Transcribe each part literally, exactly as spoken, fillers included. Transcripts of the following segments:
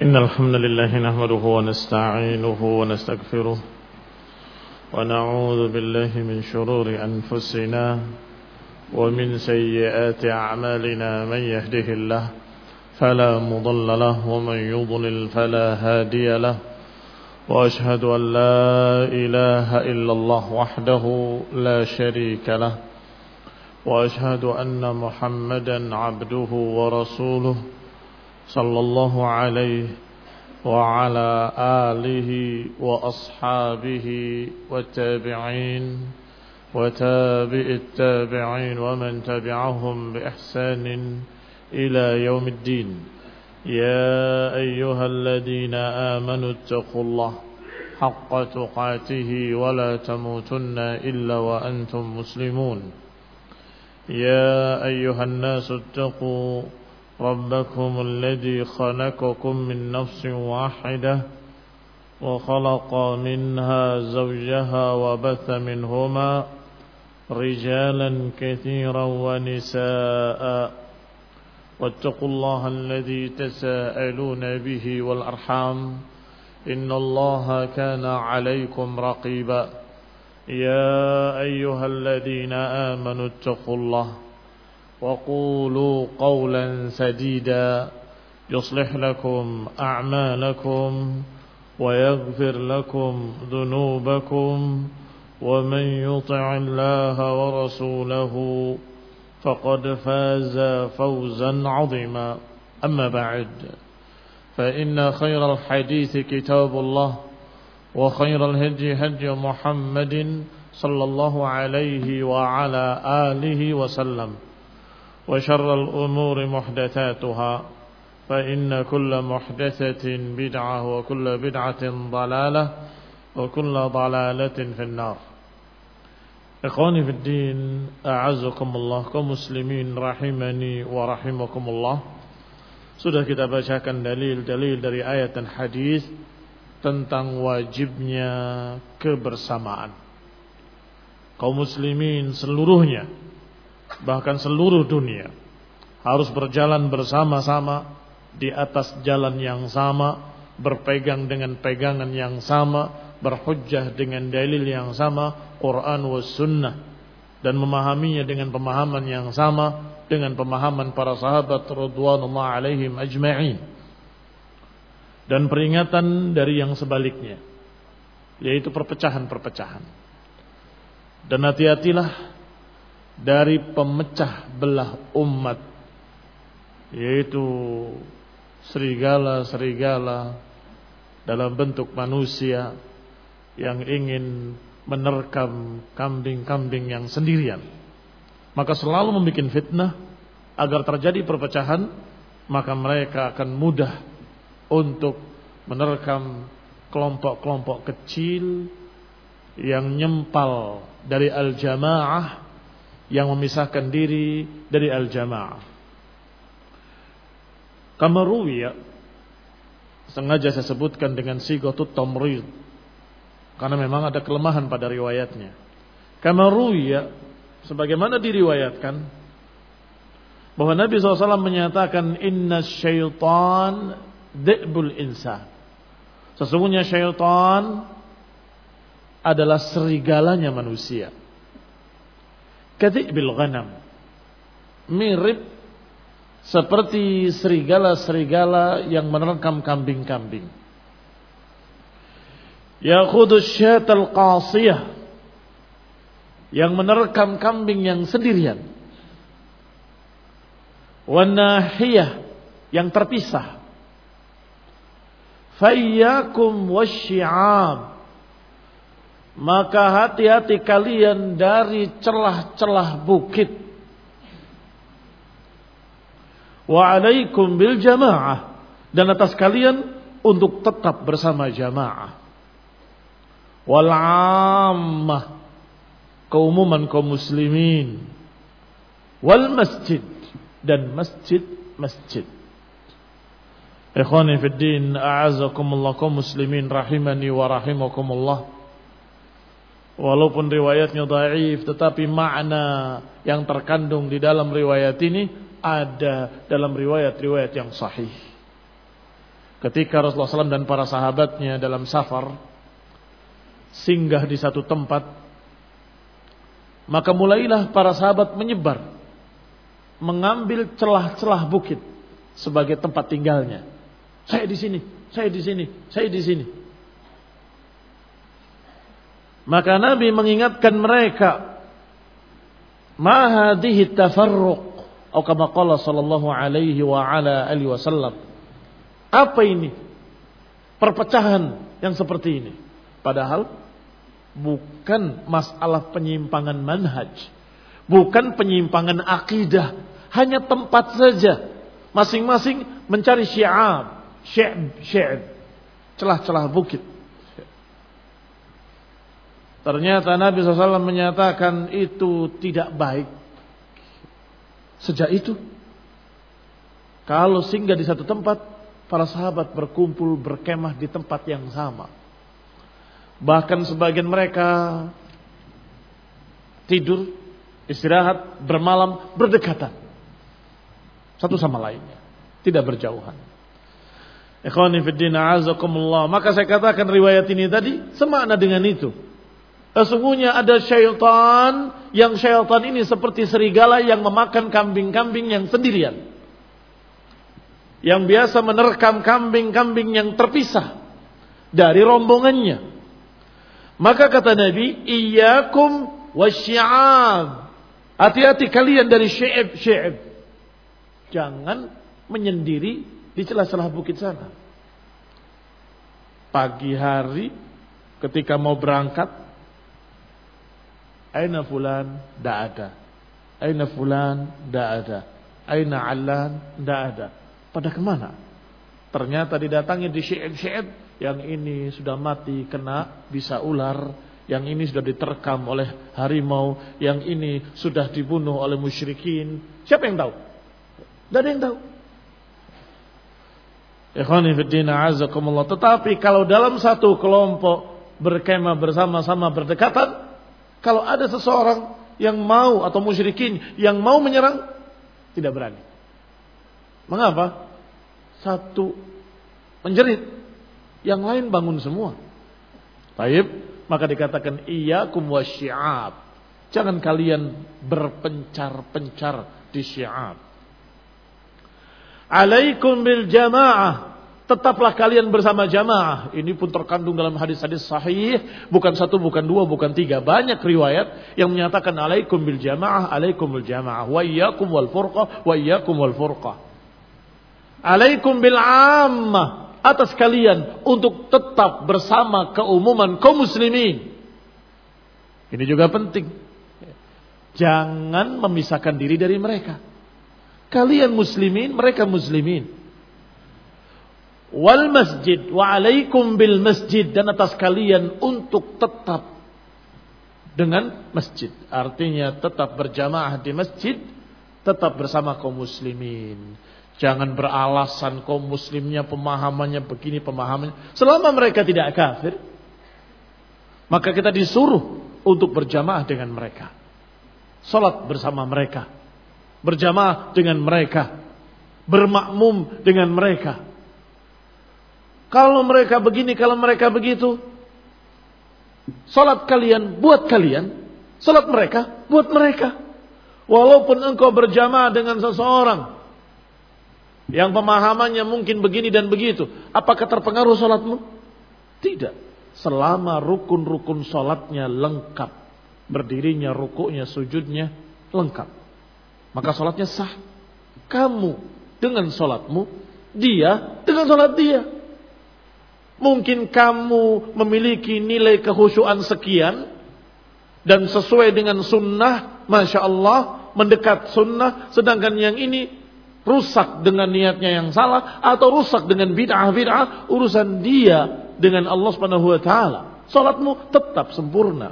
إن الحمد لله نحمده ونستعينه ونستغفره ونعوذ بالله من شرور أنفسنا ومن سيئات أعمالنا من يهده الله فلا مضل له ومن يضلل فلا هادي له وأشهد أن لا إله إلا الله وحده لا شريك له وأشهد أن محمدا عبده ورسوله صلى الله عليه وعلى آله وأصحابه والتابعين وتابع التابعين ومن تبعهم بإحسان إلى يوم الدين. يا أيها الذين آمنوا اتقوا الله حق تقاته ولا تموتن إلا وأنتم مسلمون. يا أيها الناس اتقوا ربكم الذي خلقكم من نفس واحدة وخلق منها زوجها وبث منهما رجالا كثيرا ونساء واتقوا الله الذي تساءلون به والأرحام إن الله كان عليكم رقيبا. يا أيها الذين آمنوا اتقوا الله وقولوا قولا سديدا يصلح لكم أعمالكم ويغفر لكم ذنوبكم ومن يطع الله ورسوله فقد فاز فوزا عظيما. أما بعد فإن خير الحديث كتاب الله وخير الهدي هدي محمد صلى الله عليه وعلى آله وسلم وشر الأمور محدثاتها فإن كل محدثة بدعة وكل بدعة ضلالة وكل ضلالة في النار. Ikhwani fi din, a'azzakumullah, kaum muslimin rahimani wa rahimakumullah. Sudah kita bacakan dalil-dalil dari ayat dan hadis tentang wajibnya kebersamaan kaum muslimin seluruhnya, bahkan seluruh dunia harus berjalan bersama-sama di atas jalan yang sama, berpegang dengan pegangan yang sama, berhujjah dengan dalil yang sama, Quran was sunnah, dan memahaminya dengan pemahaman yang sama dengan pemahaman para sahabat radhiyallahu alaihim ajma'in. Dan peringatan dari yang sebaliknya, yaitu perpecahan-perpecahan. Dan hati-hatilah dari pemecah belah umat, yaitu serigala-serigala dalam bentuk manusia yang ingin menerkam kambing-kambing yang sendirian. Maka selalu membuat fitnah agar terjadi perpecahan, maka mereka akan mudah untuk menerkam kelompok-kelompok kecil yang nyempal dari al-jamaah, yang memisahkan diri dari al-jamaah. Kama ruwiya, sengaja saya sebutkan dengan sighatut tamrid karena memang ada kelemahan pada riwayatnya. Kama ruwiya, sebagaimana diriwayatkan bahwa Nabi shallallahu alaihi wasallam menyatakan inna syaitan dhi'bul insan. Sesungguhnya syaitan adalah serigalanya manusia. Kadhi'bil ghanam, mirip seperti serigala-serigala yang menerkam kambing-kambing. Yakhudhu syatal qasiyah, yang menerkam kambing yang sendirian. Wan nahiyah, yang terpisah. Fayyakum wasyi'ab, maka hati-hati kalian dari celah-celah bukit. Wa alaikum bil jamaah, dan atas kalian untuk tetap bersama jamaah. Wal ammah, keumuman kaum muslimin. Wal masjid, dan masjid-masjid. Ikhwani fid din, a'azzakumullah, kaum muslimin rahimani wa rahimakumullah. Walaupun riwayatnya dhaif, tetapi makna yang terkandung di dalam riwayat ini ada dalam riwayat-riwayat yang sahih. ketika Rasulullah shallallahu alaihi wasallam dan para sahabatnya dalam safar singgah di satu tempat, maka mulailah para sahabat menyebar, mengambil celah-celah bukit sebagai tempat tinggalnya. Saya di sini, saya di sini, saya di sini. Maka Nabi mengingatkan mereka, ma hadhihi tafarruq, atau kama qala sallallahu alaihi wa ala alihi wasallam. Apa ini? Perpecahan yang seperti ini. Padahal bukan masalah penyimpangan manhaj, bukan penyimpangan akidah, hanya tempat saja. Masing-masing mencari syi'ab, syi'ab, syi'ab, celah-celah bukit. Ternyata Nabi shallallahu alaihi wasallam menyatakan itu tidak baik. Sejak itu, kalau singgah di satu tempat, para sahabat berkumpul berkemah di tempat yang sama. Bahkan sebagian mereka tidur, istirahat, bermalam, berdekatan. Satu sama lainnya, tidak berjauhan. Ikhwani fiddin a'azakumullah. Maka saya katakan riwayat ini tadi semakna dengan itu. Sesungguhnya ada syaitan, yang syaitan ini seperti serigala yang memakan kambing-kambing yang sendirian, yang biasa menerkam kambing-kambing yang terpisah dari rombongannya. Maka kata Nabi, iyyakum wasyi'ab, hati-hati kalian dari syi'ab-syi'ab. Jangan menyendiri di celah-celah bukit sana. Pagi hari ketika mau berangkat, aina fulan? Tidak ada. Aina fulan? Tidak ada. Aina alan? Tidak ada. Pada kemana? Ternyata didatangi di syi'ab-syi'ab. Yang ini sudah mati kena bisa ular, yang ini sudah diterkam oleh harimau, yang ini sudah dibunuh oleh musyrikin. Siapa yang tahu? Tidak ada yang tahu. Ikhwani fiddin a'azakumullah. Tetapi kalau dalam satu kelompok berkemah bersama-sama berdekatan, kalau ada seseorang yang mau atau musyrikin yang mau menyerang, tidak berani. Mengapa? Satu menjerit, yang lain bangun semua. Taib, maka dikatakan iyyakum wasyi'ab. Jangan kalian berpencar-pencar di syi'ab. Alaikum bil jamaah. Tetaplah kalian bersama jamaah. Ini pun terkandung dalam hadis-hadis sahih. Bukan satu, bukan dua, bukan tiga. Banyak riwayat yang menyatakan alaikum bil jamaah, alaikum bil jamaah. Wa iyyakum wal furqah, wa iyyakum wal furqah. Alaikum bil ammah. Atas kalian untuk tetap bersama keumuman kaum muslimin. Ini juga penting. Jangan memisahkan diri dari mereka. Kalian muslimin, mereka muslimin. Wal masjid wa alaikum bil masjid, dan atas kalian untuk tetap dengan masjid. Artinya tetap berjamaah di masjid, tetap bersama kaum muslimin. Jangan beralasan kaum muslimnya pemahamannya begini, pemahamannya. Selama mereka tidak kafir, maka kita disuruh untuk berjamaah dengan mereka. Salat bersama mereka. Berjamaah dengan mereka. Bermakmum dengan mereka. Kalau mereka begini, kalau mereka begitu, salat kalian buat kalian, salat mereka buat mereka. Walaupun engkau berjamaah dengan seseorang yang pemahamannya mungkin begini dan begitu, apakah terpengaruh salatmu? Tidak. Selama rukun-rukun salatnya lengkap, berdirinya, rukuknya, sujudnya lengkap, maka salatnya sah. Kamu dengan salatmu, dia dengan salat dia. Mungkin kamu memiliki nilai kehusyuan sekian dan sesuai dengan sunnah, masya Allah, mendekat sunnah, sedangkan yang ini rusak dengan niatnya yang salah atau rusak dengan bid'ah-bid'ah, urusan dia dengan Allah Subhanahu wa taala. Salatmu tetap sempurna.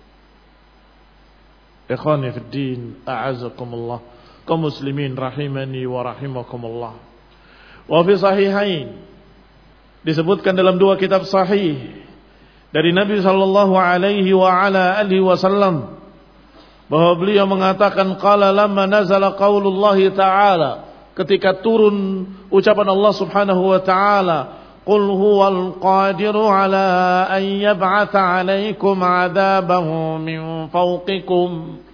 Ikhwani fid din, a'azakumullah, kaum muslimin rahimani wa rahimakumullah. Wa fi sahihain, disebutkan dalam dua kitab sahih dari Nabi sallallahu alaihi wa ala alihi wasallam bahwa beliau mengatakan qala lamma nazala qaulullah ta'ala, ketika turun ucapan Allah Subhanahu wa taala, قل هو القادر على أن يبعث عليكم عذابه من فوقكم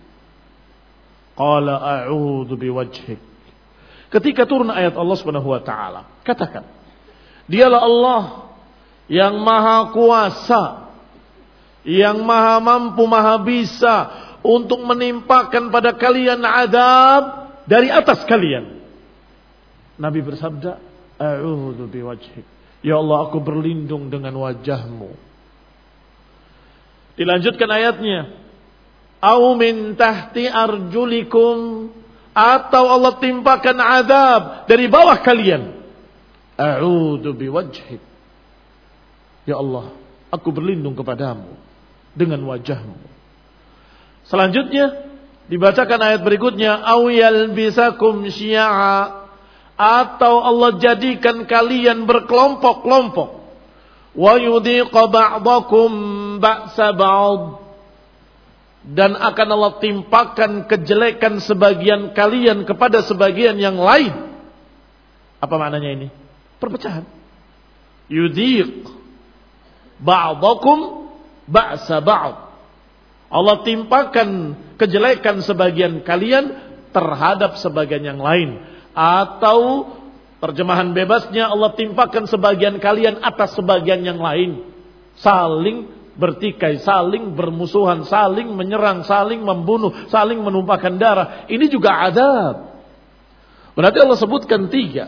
قال أعوذ بوجهك. Ketika turun ayat Allah Subhanahu wa taala, katakan, Dialah Allah yang maha kuasa, yang maha mampu, maha bisa untuk menimpakan pada kalian azab dari atas kalian. Nabi bersabda, A'udzu biwajhik. Ya Allah, aku berlindung dengan wajahmu. Dilanjutkan ayatnya, Au min tahti arjulikum, atau Allah timpakan azab dari bawah kalian. A'udzu biwajhik. Ya Allah, aku berlindung kepadamu dengan wajahmu. Selanjutnya dibacakan ayat berikutnya, Au yalbisakum syi'a, atau Allah jadikan kalian berkelompok-kelompok. Wa yudhiqa ba'dakum ba'sa ba'd, dan akan Allah timpakan kejelekan sebagian kalian kepada sebagian yang lain. Apa maknanya ini? Perpecahan. Yudhiq ba'dakum ba'sa ba'd. Allah timpakan kejelekan sebagian kalian terhadap sebagian yang lain. Atau terjemahan bebasnya, Allah timpakan sebagian kalian atas sebagian yang lain. Saling bertikai, saling bermusuhan, saling menyerang, saling membunuh, saling menumpahkan darah. Ini juga azab. Berarti Allah sebutkan tiga.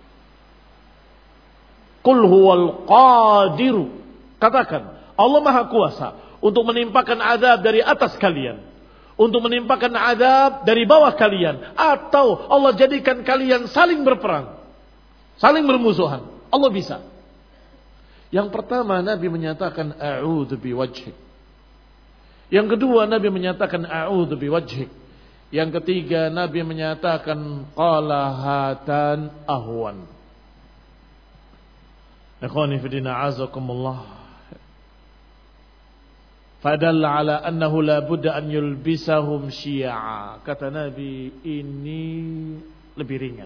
Qul huwal qadiru. Katakan, Allah maha kuasa untuk menimpakan azab dari atas kalian, untuk menimpakan azab dari bawah kalian, atau Allah jadikan kalian saling berperang, saling bermusuhan. Allah bisa. Yang pertama, Nabi menyatakan a'udzu biwajhik. Yang kedua, Nabi menyatakan a'udzu biwajhik. Yang ketiga, Nabi menyatakan qala hatan ahwan. Ikhwani fi din, a'azakumullah. Fadalla ala annahu la budda an yulbisahum syi'a. Kata Nabi, ini lebih ringan.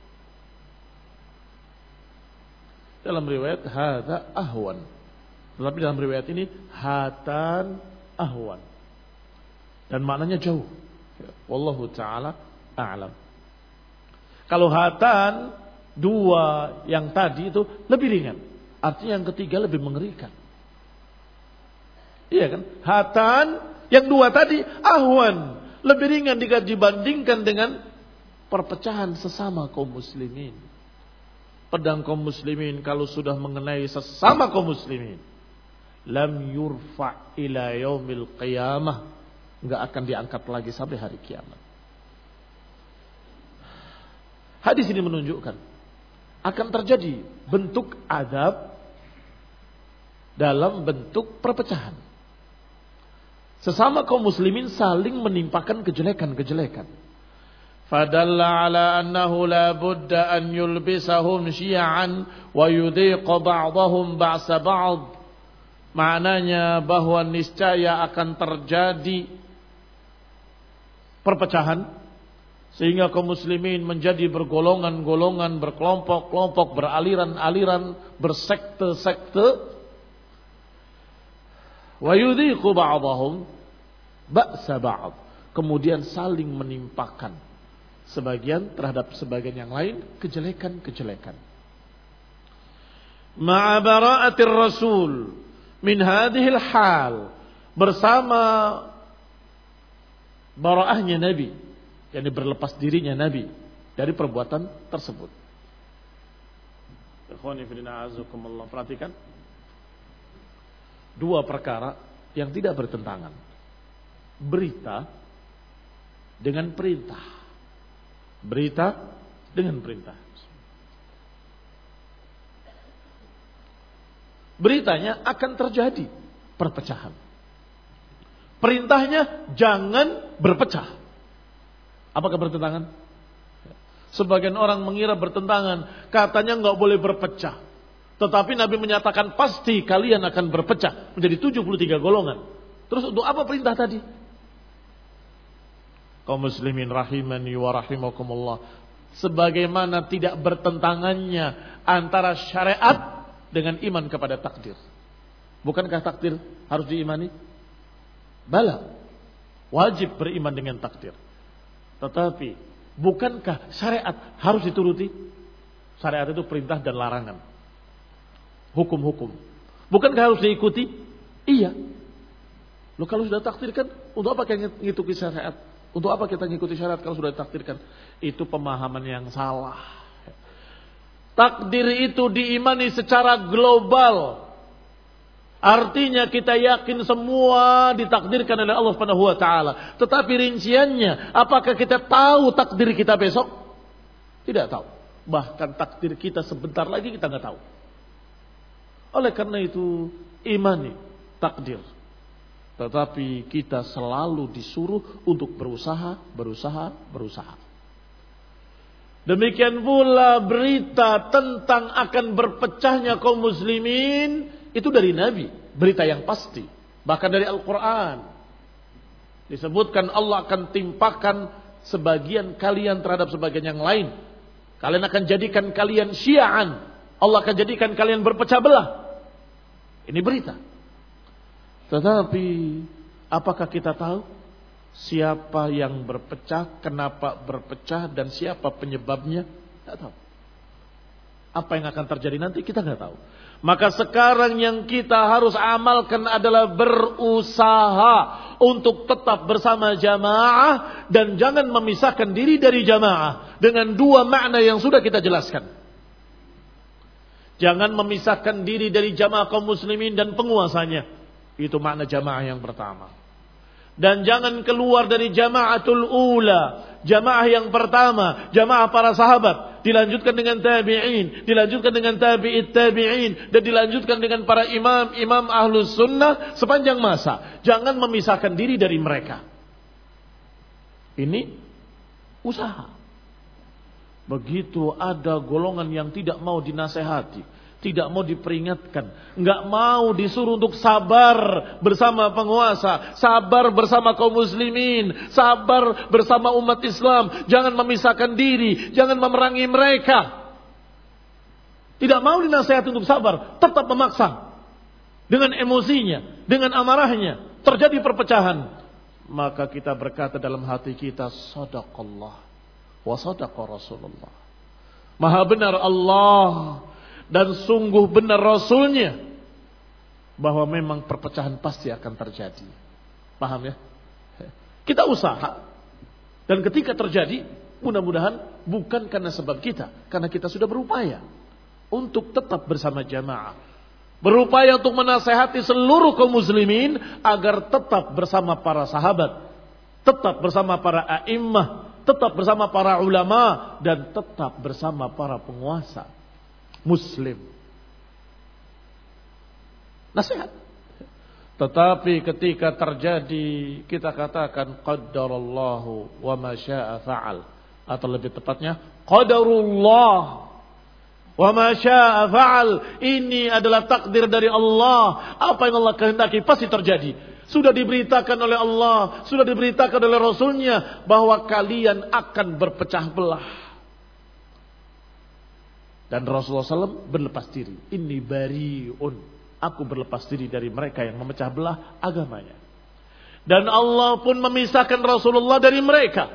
Dalam riwayat hadza ahwan. Tetapi dalam riwayat ini hatan ahwan. Dan maknanya jauh. Wallahu taala a'lam. Kalau hatan, dua yang tadi itu lebih ringan. Artinya yang ketiga lebih mengerikan. Iya kan? Hatan yang dua tadi ahwan, lebih ringan jika dibandingkan dengan perpecahan sesama kaum muslimin. Pedang kaum muslimin kalau sudah mengenai sesama kaum muslimin, lam yurfa ila yaumil qiyamah, enggak akan diangkat lagi sampai hari kiamat. Hadis ini menunjukkan akan terjadi bentuk azab dalam bentuk perpecahan. Sesama kaum muslimin saling menimpakan kejelekan-kejelekan. Fadalla ala annahu la budda an yulbisahum syi'an wa yudhiqa ba'dahum ba'sa ba'd. Maknanya bahwa niscaya akan terjadi perpecahan sehingga kaum muslimin menjadi bergolongan-golongan, berkelompok-kelompok, beraliran-aliran, bersekte-sekte. Wa yudhiqu ba'dahum ba'sa ba'd. Kemudian saling menimpakan sebagian terhadap sebagian yang lain kejelekan-kejelekan. Ma'a bara'atir rasul min hadhil hal, bersama bara'ahnya Nabi, yakni berlepas dirinya Nabi dari perbuatan tersebut. Ikhwani fillah, azakumullah. Perhatikan dua perkara yang tidak bertentangan. Berita dengan perintah. Berita dengan perintah. Beritanya akan terjadi perpecahan. Perintahnya jangan berpecah. Apakah bertentangan? Sebagian orang mengira bertentangan. Katanya enggak boleh berpecah. Tetapi Nabi menyatakan pasti kalian akan berpecah menjadi tujuh puluh tiga golongan. Terus untuk apa perintah tadi? Kaum muslimin rahimani wa rahimakumullah. Sebagaimana tidak bertentangannya antara syariat dengan iman kepada takdir. Bukankah takdir harus diimani? Bala, wajib beriman dengan takdir. Tetapi bukankah syariat harus dituruti? Syariat itu perintah dan larangan, hukum-hukum. Bukankah harus diikuti? Iya. Loh, kalau sudah takdirkan, untuk apa kita ngikuti syariat? Untuk apa kita ngikuti syariat kalau sudah ditakdirkan? Itu pemahaman yang salah. Takdir itu diimani secara global. Artinya kita yakin semua ditakdirkan oleh Allah Subhanahu wa taala. Tetapi rinciannya, apakah kita tahu takdir kita besok? Tidak tahu. Bahkan takdir kita sebentar lagi kita nggak tahu. Oleh karena itu, imani takdir. Tetapi kita selalu disuruh untuk berusaha, berusaha, berusaha. Demikian pula berita tentang akan berpecahnya kaum muslimin itu dari Nabi, berita yang pasti. Bahkan dari Al-Quran disebutkan Allah akan timpakan sebagian kalian terhadap sebagian yang lain. Kalian akan jadikan kalian syi'an. Allah akan jadikan kalian berpecah belah. Ini berita. Tetapi apakah kita tahu siapa yang berpecah, kenapa berpecah, dan siapa penyebabnya? Tidak tahu. Apa yang akan terjadi nanti kita tidak tahu. Maka sekarang yang kita harus amalkan adalah berusaha untuk tetap bersama jamaah dan jangan memisahkan diri dari jamaah dengan dua makna yang sudah kita jelaskan. Jangan memisahkan diri dari jamaah kaum muslimin dan penguasanya. Itu makna jamaah yang pertama. Dan jangan keluar dari jamaatul ula, jamaah yang pertama, jamaah para sahabat, dilanjutkan dengan tabi'in, dilanjutkan dengan tabi'it tabi'in, dan dilanjutkan dengan para imam, imam ahlus sunnah sepanjang masa. Jangan memisahkan diri dari mereka. Ini usaha. Begitu ada golongan yang tidak mau dinasehati, tidak mau diperingatkan, nggak mau disuruh untuk sabar bersama penguasa, sabar bersama kaum muslimin, sabar bersama umat Islam, jangan memisahkan diri, jangan memerangi mereka. Tidak mau dinasihati untuk sabar, tetap memaksa dengan emosinya, dengan amarahnya, terjadi perpecahan. Maka kita berkata dalam hati kita, sadaqallah wa sadaqa Rasulullah. Maha benar Allah dan sungguh benar Rasulnya bahwa memang perpecahan pasti akan terjadi. Paham ya? Kita usaha. Dan ketika terjadi, mudah-mudahan bukan karena sebab kita, karena kita sudah berupaya untuk tetap bersama jamaah. Berupaya untuk menasehati seluruh kaum muslimin agar tetap bersama para sahabat, tetap bersama para a'immah, tetap bersama para ulama, dan tetap bersama para penguasa Muslim. Nasihat. Tetapi ketika terjadi, kita katakan qaddarallahu wa ma syaa fa'al, atau lebih tepatnya qadarullah wa ma syaa fa'al. Ini adalah takdir dari Allah. Apa yang Allah kehendaki pasti terjadi. Sudah diberitakan oleh Allah, sudah diberitakan oleh Rasulnya bahwa kalian akan berpecah belah. Dan Rasulullah shallallahu alaihi wasallam berlepas diri. Inni bari'un. Aku berlepas diri dari mereka yang memecah belah agamanya. Dan Allah pun memisahkan Rasulullah dari mereka.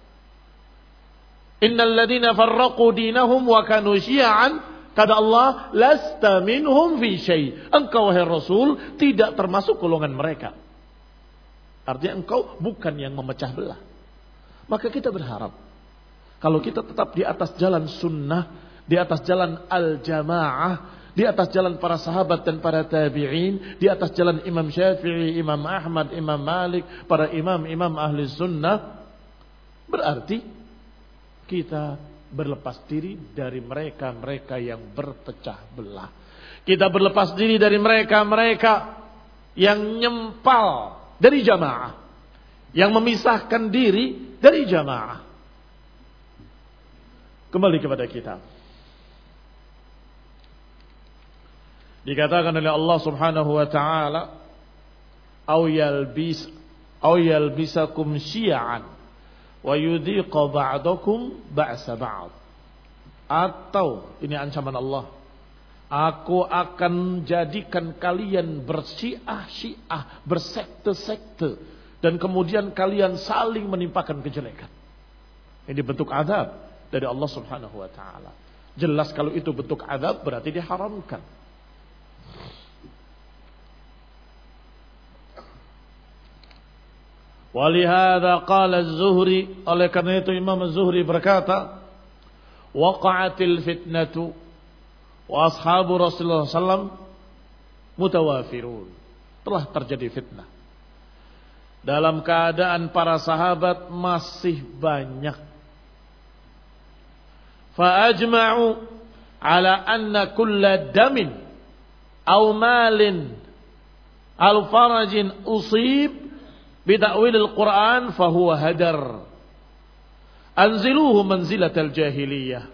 Innal ladina farraqu dinahum wa kanu syi'an. Kata Allah, lasta minhum fi syai'. Engkau wahai Rasul tidak termasuk golongan mereka. Artinya engkau bukan yang memecah belah. Maka kita berharap kalau kita tetap di atas jalan sunnah, di atas jalan al-jamaah, di atas jalan para sahabat dan para tabi'in, di atas jalan Imam Syafi'i, Imam Ahmad, Imam Malik, para imam-imam ahli sunnah, berarti kita berlepas diri dari mereka-mereka yang berpecah belah. Kita berlepas diri dari mereka-mereka yang nyempal dari jamaah, yang memisahkan diri dari jamaah. Kembali kepada kita. Dikatakan oleh Allah Subhanahu wa taala, "Aw yalbis aw yalbisakum syi'an wa yudhiqa ba'dakum ba'sa ba'd." Atau ini ancaman Allah, Aku akan jadikan kalian bersyiah-syiah, bersekte-sekte, dan kemudian kalian saling menimpakan kejelekan. Ini bentuk azab dari Allah Subhanahu wa taala. Jelas kalau itu bentuk azab berarti diharamkan. Walihada qala Az-Zuhri, oleh karena itu Imam Az-Zuhri berkata, waqa'atil fitnatu wa ashabu Rasulullah sallallahu alaihi wasallam mutawafirun. Telah terjadi fitnah. Dalam keadaan para sahabat masih banyak. Fa ajma'u ala anna kulla damin aw malin al farajin usib bita'wil al-Quran fahuwa hadar. Anziluhu manzilatal jahiliyah.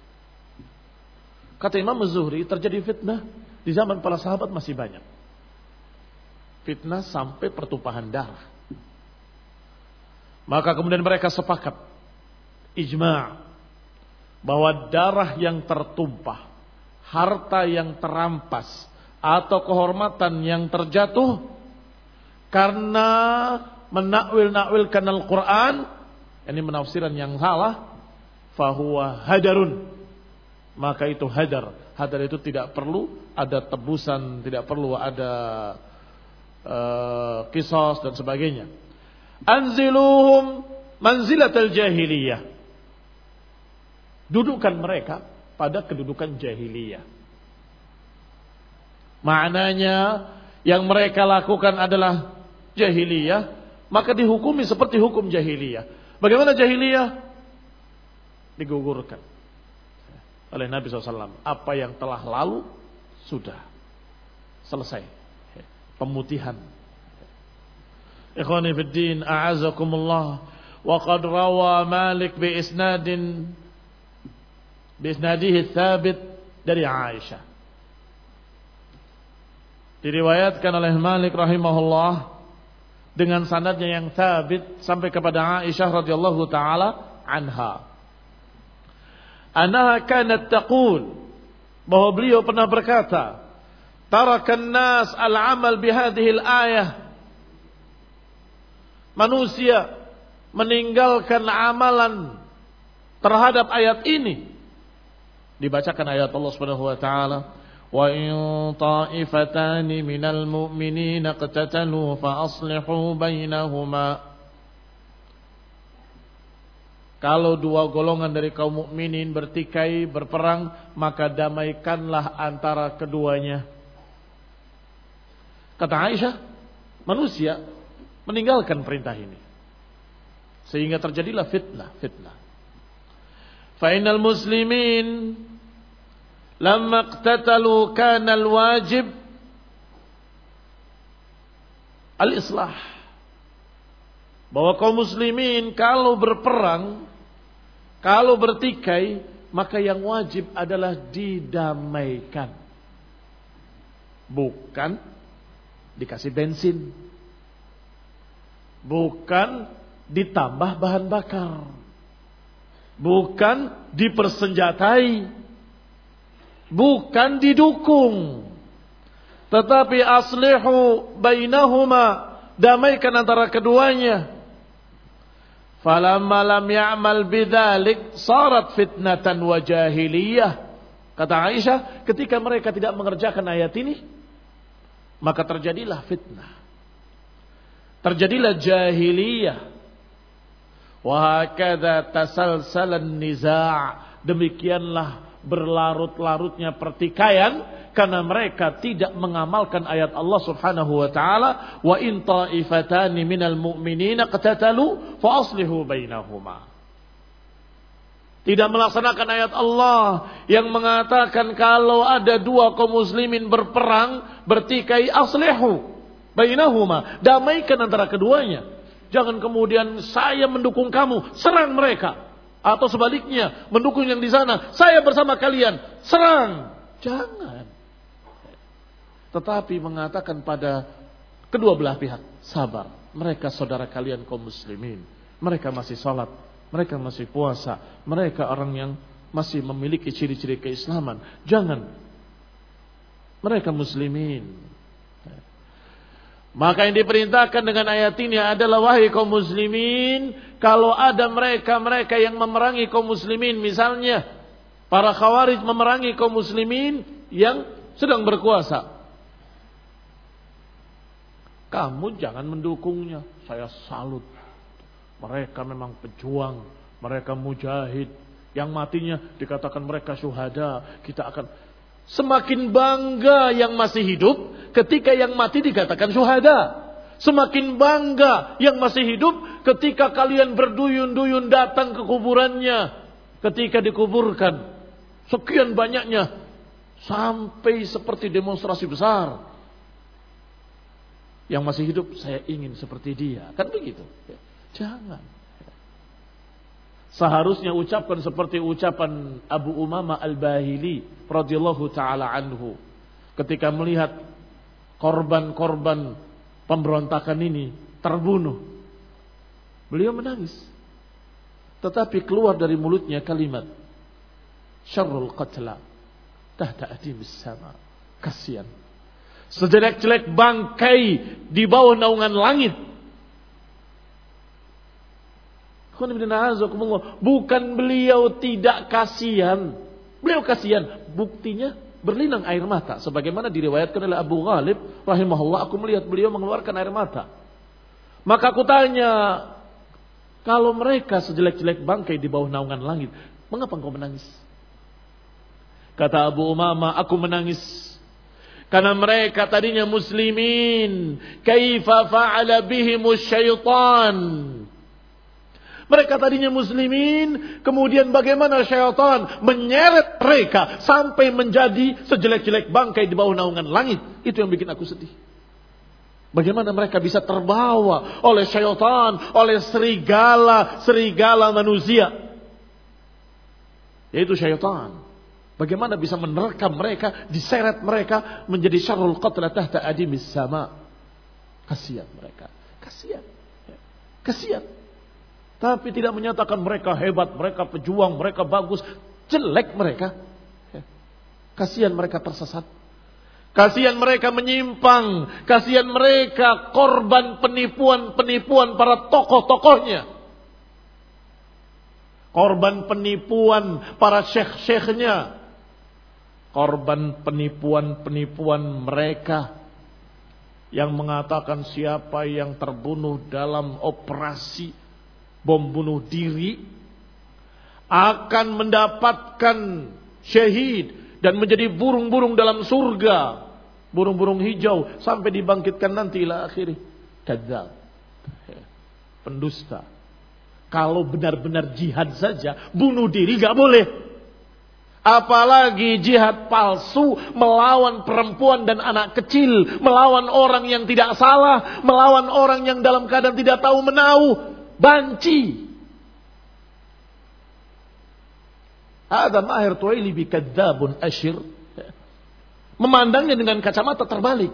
Kata Imam Az-Zuhri, terjadi fitnah di zaman para sahabat masih banyak. Fitnah sampai pertumpahan darah. Maka kemudian mereka sepakat, ijma' bahwa darah yang tertumpah, harta yang terampas, atau kehormatan yang terjatuh karena menakwil-nakwilkan Al-Quran, ini menafsiran yang salah, fahuwa hadarun. Maka itu hadar. Hadar itu tidak perlu ada tebusan, tidak perlu ada uh, qisas dan sebagainya. Anziluhum manzilatal jahiliyah. Dudukan mereka pada kedudukan jahiliyah. Maknanya yang mereka lakukan adalah jahiliyah, maka dihukumi seperti hukum jahiliyah. Bagaimana jahiliyah? Digugurkan oleh Nabi shallallahu alaihi wasallam. Apa yang telah lalu sudah selesai, pemutihan. Ikhwani fid din, a'azakumullah. Wa qad rawa Malik bi isnadin bi isnadihi tsabit dari Aisyah. Diriwayatkan oleh Malik rahimahullah dengan sanadnya yang tsabit sampai kepada Aisyah radhiyallahu taala anha. Annaha kanat taqul, bahwa beliau pernah berkata, tarakan nas al-amal bihadhihi al-ayah. Manusia meninggalkan amalan terhadap ayat ini. Dibacakan ayat Allah Subhanahu wa taala, wa in ta'ifatani minal mu'minina qatatalu fa aslihu bainahuma. Kalau dua golongan dari kaum mukminin bertikai, berperang, maka damaikanlah antara keduanya. Kata Aisyah, manusia meninggalkan perintah ini, sehingga terjadilah fitnah, fitnah. Fa innal muslimin lamma iqtatalu kana al-wajib al-islah. Bahwa kaum muslimin kalau berperang, kalau bertikai, maka yang wajib adalah didamaikan. Bukan dikasih bensin. Bukan ditambah bahan bakar. Bukan dipersenjatai. Bukan didukung. Tetapi aslihu bainahuma, damaikan antara keduanya. Falamma lam ya'mal bidzalik sarat fitnatan wa jahiliyah. Kata Aisyah, ketika mereka tidak mengerjakan ayat ini, maka terjadilah fitnah. Terjadilah jahiliyah. Wa hakadha tasalsalan niza'. Demikianlah berlarut-larutnya pertikaian karena mereka tidak mengamalkan ayat Allah Subhanahu wa taala, wa in ta'ifatani minal mu'minina qatatalu fa aslihu bainahuma. Tidak melaksanakan ayat Allah yang mengatakan kalau ada dua kaum muslimin berperang, bertikai, aslihu bainahuma, damaikan antara keduanya. Jangan kemudian saya mendukung kamu, serang mereka. Atau sebaliknya, mendukung yang di sana, saya bersama kalian, serang. Jangan. Tetapi mengatakan pada kedua belah pihak, sabar. Mereka saudara kalian kaum muslimin. Mereka masih salat, mereka masih puasa, mereka orang yang masih memiliki ciri-ciri keislaman. Jangan Mereka muslimin. Maka yang diperintahkan dengan ayat ini adalah wahai kaum muslimin, kalau ada mereka-mereka yang memerangi kaum muslimin, misalnya para khawarij memerangi kaum muslimin yang sedang berkuasa, kamu jangan mendukungnya. Saya salut. Mereka memang pejuang, mereka mujahid, yang matinya dikatakan mereka syuhada. Kita akan semakin bangga yang masih hidup ketika yang mati dikatakan syuhada. Semakin bangga yang masih hidup ketika kalian berduyun-duyun datang ke kuburannya. Ketika dikuburkan, sekian banyaknya, sampai seperti demonstrasi besar. Yang masih hidup, saya ingin seperti dia. Kan begitu? Jangan. Seharusnya ucapkan seperti ucapan Abu Umamah Al-Bahili radhiyallahu taala anhu ketika melihat korban-korban pemberontakan ini terbunuh. Beliau menangis. Tetapi keluar dari mulutnya kalimat syarrul qatla tahta adimis sama. Kasihan. Sejelek-jelek bangkai di bawah naungan langit. Bukan beliau tidak kasihan. Beliau kasihan. Buktinya berlinang air mata. Sebagaimana diriwayatkan oleh Abu Ghalib rahimahullah. Aku melihat beliau mengeluarkan air mata. Maka aku tanya, kalau mereka sejelek-jelek bangkai di bawah naungan langit, mengapa engkau menangis? Kata Abu Umamah, aku menangis karena mereka tadinya muslimin. Kaifa fa'ala bihimus syaitan. Mereka tadinya muslimin, kemudian bagaimana syaitan menyeret mereka sampai menjadi sejelek-jelek bangkai di bawah naungan langit. Itu yang bikin aku sedih. Bagaimana mereka bisa terbawa oleh syaitan, oleh serigala-serigala manusia. Yaitu syaitan. Bagaimana bisa menerkam mereka, diseret mereka menjadi syarrul qatla tahta adimis sama. Kasihan mereka. Kasihan. Kasihan. Tapi tidak menyatakan mereka hebat, mereka pejuang, mereka bagus. Jelek mereka. Kasihan mereka tersesat. Kasihan mereka menyimpang. Kasihan mereka korban penipuan-penipuan para tokoh-tokohnya. Korban penipuan para syekh-syekhnya. Korban penipuan-penipuan mereka yang mengatakan siapa yang terbunuh dalam operasi bom bunuh diri akan mendapatkan syahid dan menjadi burung-burung dalam surga, burung-burung hijau sampai dibangkitkan nanti ila akhirih. Kadzab, pendusta. Kalau benar-benar jihad saja, bunuh diri gak boleh. Apalagi jihad palsu melawan perempuan dan anak kecil, melawan orang yang tidak salah, melawan orang yang dalam keadaan tidak tahu menahu. Banci. Ada Mahir Tuwailibi kadzabun asyir. Memandangnya dengan kacamata terbalik.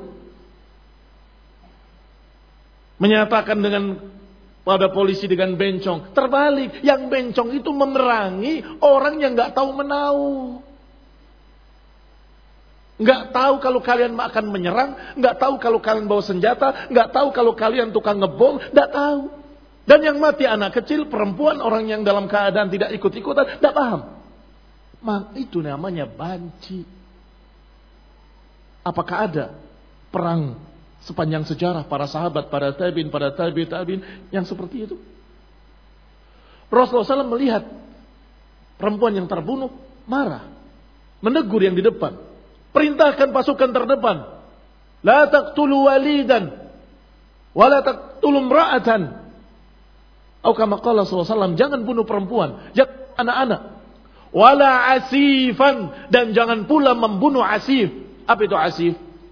Menyatakan dengan pada polisi dengan bencong. Terbalik. Yang bencong itu memerangi orang yang gak tahu menahu. Gak tahu kalau kalian akan menyerang. Gak tahu kalau kalian bawa senjata. Gak tahu kalau kalian tukang ngebom. Gak tahu. Dan yang mati anak kecil, perempuan, orang yang dalam keadaan tidak ikut-ikutan. Gak paham. Mak, itu namanya banci. Apakah ada perang sepanjang sejarah para sahabat, para tabi'in, para tabi' tabi'in yang seperti itu? Rasulullah shallallahu alaihi wasallam melihat perempuan yang terbunuh, marah, menegur yang di depan, perintahkan pasukan terdepan, la taqtulu walidan, wa la taqtulu imra'atan. Atau kama qala sallallahu alaihi wasallam, jangan bunuh perempuan, jangan anak-anak, wala asifan, dan jangan pula membunuh asif. Apa itu asif?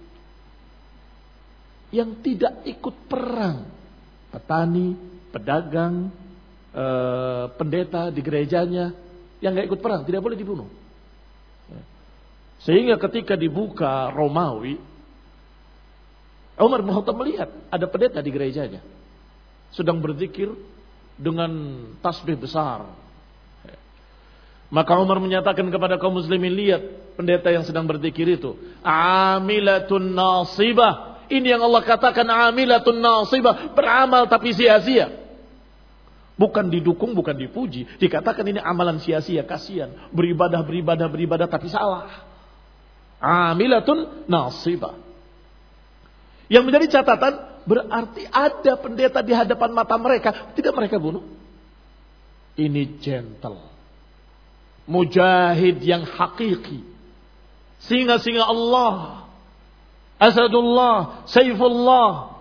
Yang tidak ikut perang, petani, pedagang, eh, pendeta di gerejanya yang nggak ikut perang tidak boleh dibunuh. Sehingga ketika dibuka Romawi, Umar bin Khattab melihat ada pendeta di gerejanya sedang berzikir dengan tasbih besar. Maka Umar menyatakan kepada kaum muslimin, lihat pendeta yang sedang berzikir itu, amilatun nasibah. Ini yang Allah katakan amilatun nasibah, beramal tapi sia-sia. Bukan didukung, bukan dipuji. Dikatakan ini amalan sia-sia, kasihan. Beribadah, beribadah, beribadah tapi salah. Amilatun nasibah. Yang menjadi catatan, berarti ada pendeta di hadapan mata mereka, tidak mereka bunuh. Ini gentle. Mujahid yang hakiki. Singa-singa Allah. Asadullah, Saifullah.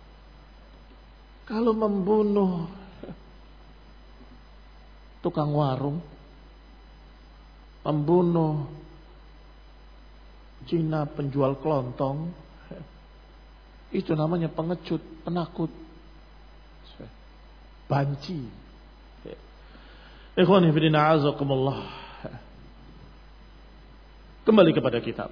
Kalau membunuh tukang warung, membunuh Cina penjual kelontong, itu namanya pengecut, penakut, banci. Ikhwani fillah, a'azakumullah. Kembali kepada kitab.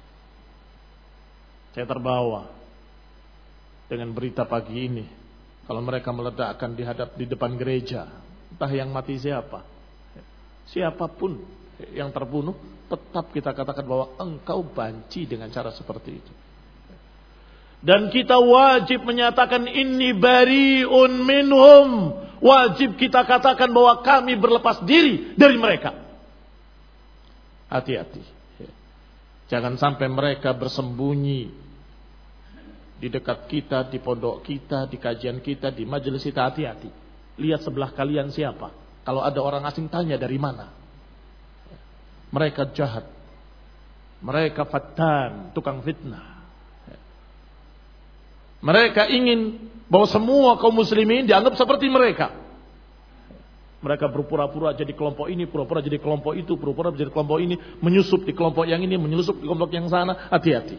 Saya terbawa dengan berita pagi ini. Kalau mereka meledakkan di hadap di depan gereja, entah yang mati siapa, siapapun yang terbunuh, tetap kita katakan bahwa engkau banci dengan cara seperti itu. Dan kita wajib menyatakan inni bari'un minhum. Wajib kita katakan bahwa kami berlepas diri dari mereka. Hati-hati. Jangan sampai mereka bersembunyi di dekat kita, di pondok kita, di kajian kita, di majelis kita. Hati-hati. Lihat sebelah kalian siapa. Kalau ada orang asing, tanya dari mana. Mereka jahat. Mereka fatan, tukang fitnah. Mereka ingin bahwa semua kaum muslimin dianggap seperti mereka. Mereka berpura-pura jadi kelompok ini, pura-pura jadi kelompok itu, pura-pura jadi kelompok ini, menyusup di kelompok yang ini, menyusup di kelompok yang sana. Hati-hati.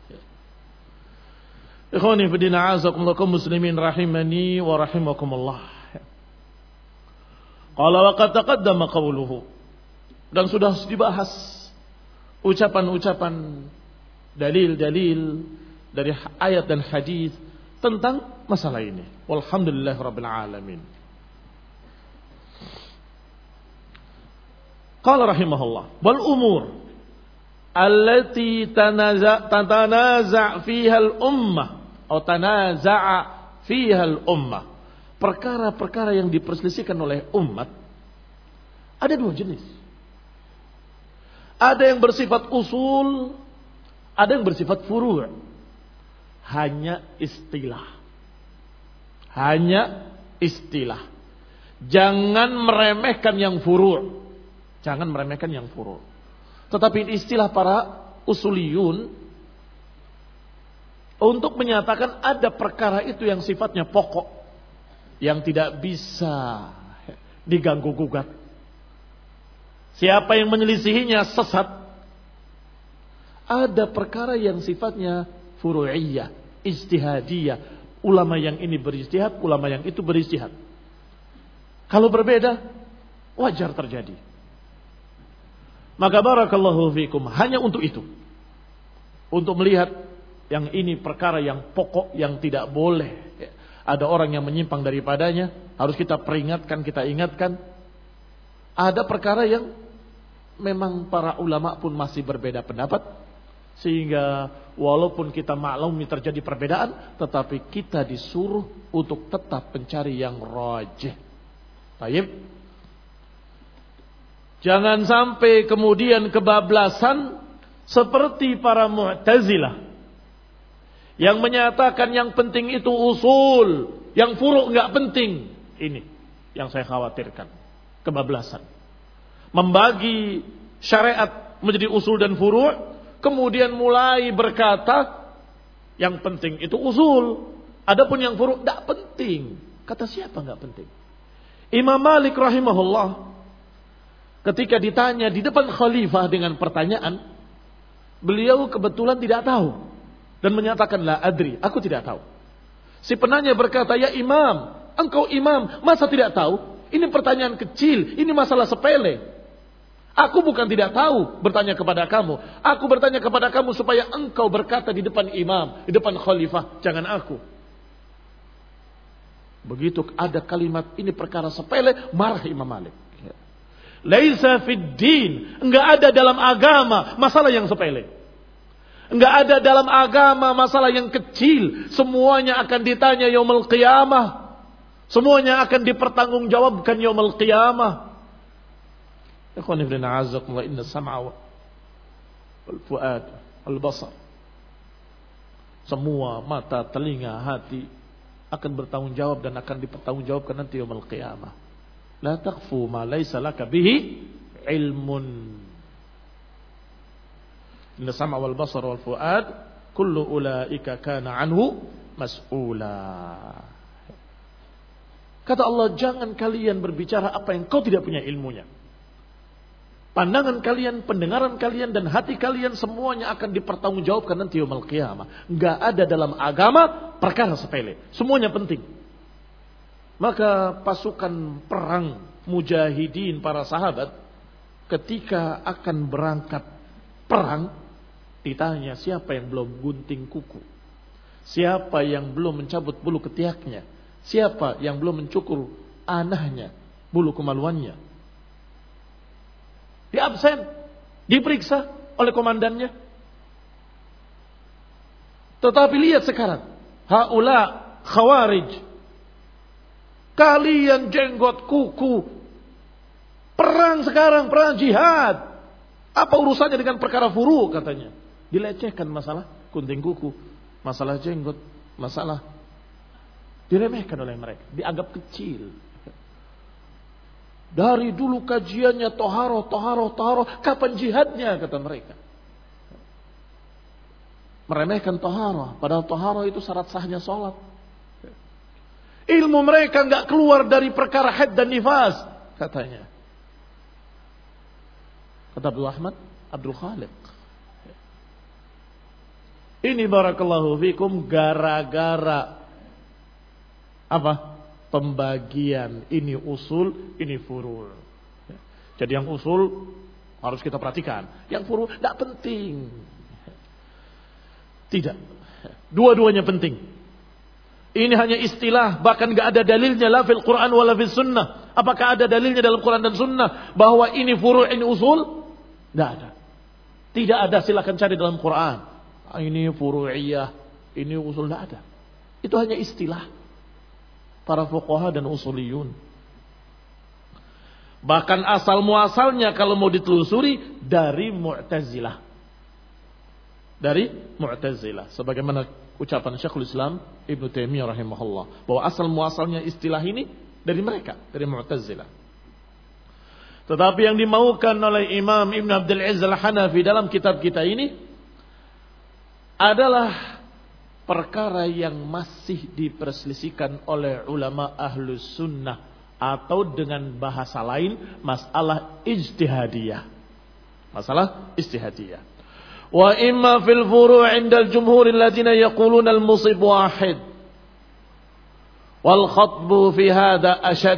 Ikhwani fillah, a'azakumullah, kaum muslimin rahimani wa rahimakumullah. Qala wa qad taqaddama qawluhu. Dan sudah dibahas ucapan-ucapan, dalil-dalil dari ayat dan hadis tentang masalah ini. Walhamdulillahirabbil alamin. Qala rahimahullah, wal umur allati tanaza tatanaza fiha al ummah atau tanaza'a fiha al ummah. Perkara-perkara yang diperselisihkan oleh umat ada dua jenis. Ada yang bersifat usul, ada yang bersifat furu'. Hanya istilah. Hanya istilah. Jangan meremehkan yang furu'. Jangan meremehkan yang furu'. Tetapi istilah para usuliyun untuk menyatakan ada perkara itu yang sifatnya pokok, yang tidak bisa diganggu gugat. Siapa yang menyelisihinya sesat. Ada perkara yang sifatnya furu'iyah, ijtihadiyah. Ulama yang ini berijtihad, ulama yang itu berijtihad. Kalau berbeda, wajar terjadi. Maka barakallahu fikum, hanya untuk itu. Untuk melihat yang ini perkara yang pokok, yang tidak boleh ada orang yang menyimpang daripadanya, harus kita peringatkan, kita ingatkan. Ada perkara yang memang para ulama pun masih berbeda pendapat, sehingga walaupun kita maklumi terjadi perbedaan, tetapi kita disuruh untuk tetap mencari yang rajih. Baik. Jangan sampai kemudian kebablasan seperti para Mu'tazilah yang menyatakan yang penting itu usul, yang furu' enggak penting. Ini yang saya khawatirkan, kebablasan. Membagi syariat menjadi usul dan furu', kemudian mulai berkata yang penting itu usul, adapun yang furu' enggak penting. Kata siapa enggak penting? Imam Malik rahimahullah ketika ditanya di depan khalifah dengan pertanyaan, beliau kebetulan tidak tahu dan menyatakan la adri, aku tidak tahu. Si penanya berkata, ya imam, engkau imam, masa tidak tahu? Ini pertanyaan kecil, ini masalah sepele. Aku bukan tidak tahu bertanya kepada kamu. Aku bertanya kepada kamu supaya engkau berkata di depan imam, di depan khalifah, jangan aku. Begitu ada kalimat ini perkara sepele, marah Imam Malik. Laisa fid din, enggak ada dalam agama masalah yang sepele. Enggak ada dalam agama masalah yang kecil. Semuanya akan ditanya yaumul qiyamah. Semuanya akan dipertanggungjawabkan yaumul qiyamah. Ikhwan ibn a'azzakumullah, inna sam'a wal fuad wal basar. Semua mata, telinga, hati akan bertanggung jawab dan akan dipertanggungjawabkan nanti yaumul qiyamah. La taqfu ma laysa laka bihi ilmun. Inna sam'a wal basar wal fuad kullu ulaika kana anhu mas'ula. Kata Allah, jangan kalian berbicara apa yang kau tidak punya ilmunya. Pandangan kalian, pendengaran kalian dan hati kalian semuanya akan dipertanggungjawabkan nanti yaumul qiyamah. Enggak ada dalam agama perkara sepele. Semuanya penting. Maka pasukan perang mujahidin para sahabat ketika akan berangkat perang ditanya siapa yang belum gunting kuku, siapa yang belum mencabut bulu ketiaknya, siapa yang belum mencukur anahnya, bulu kemaluannya. Di absen, diperiksa oleh komandannya. Tetapi lihat sekarang, haula khawarij, kalian jenggot kuku, perang sekarang, perang jihad. Apa urusannya dengan perkara furu katanya? Dilecehkan masalah gunting kuku, masalah jenggot, masalah diremehkan oleh mereka, dianggap kecil. Dari dulu kajiannya toharo, toharo, toharo, kapan jihadnya kata mereka? Meremehkan toharo, padahal toharo itu syarat sahnya sholat. Ilmu mereka enggak keluar dari perkara haid dan nifas katanya. Kata Abdul Ahmad Abdul Khaliq. Ini barakallahu fikum gara-gara apa? Pembagian ini usul, ini furu'. Jadi yang usul harus kita perhatikan, yang furu' enggak penting. Tidak. Dua-duanya penting. Ini hanya istilah, bahkan enggak ada dalilnya la fil Quran wala fis sunnah. Apakah ada dalilnya dalam Quran dan sunnah bahwa ini furu' ini usul? Enggak ada. Tidak ada, silakan cari dalam Quran. Ini furu'iyah, ini usul, enggak ada. Itu hanya istilah para fuqaha dan usuliyun. Bahkan asal muasalnya kalau mau ditelusuri dari Mu'tazilah. Dari Mu'tazilah, sebagaimana ucapan Syekhul Islam Ibnu Taimiyah rahimahullah, bahwa asal muasalnya istilah ini dari mereka, dari Mu'tazilah. Tetapi yang dimaukan oleh Imam Ibn Abdul Aziz Al-Hanafi dalam kitab kita ini adalah perkara yang masih diperselisihkan oleh ulama ahlus sunnah, atau dengan bahasa lain masalah ijtihadiyah. Masalah ijtihadiyah. Wa imma fil furu' 'inda al-jumhur alladziina yaquluna al-musib wahid wal khatbu fi hadha ashad.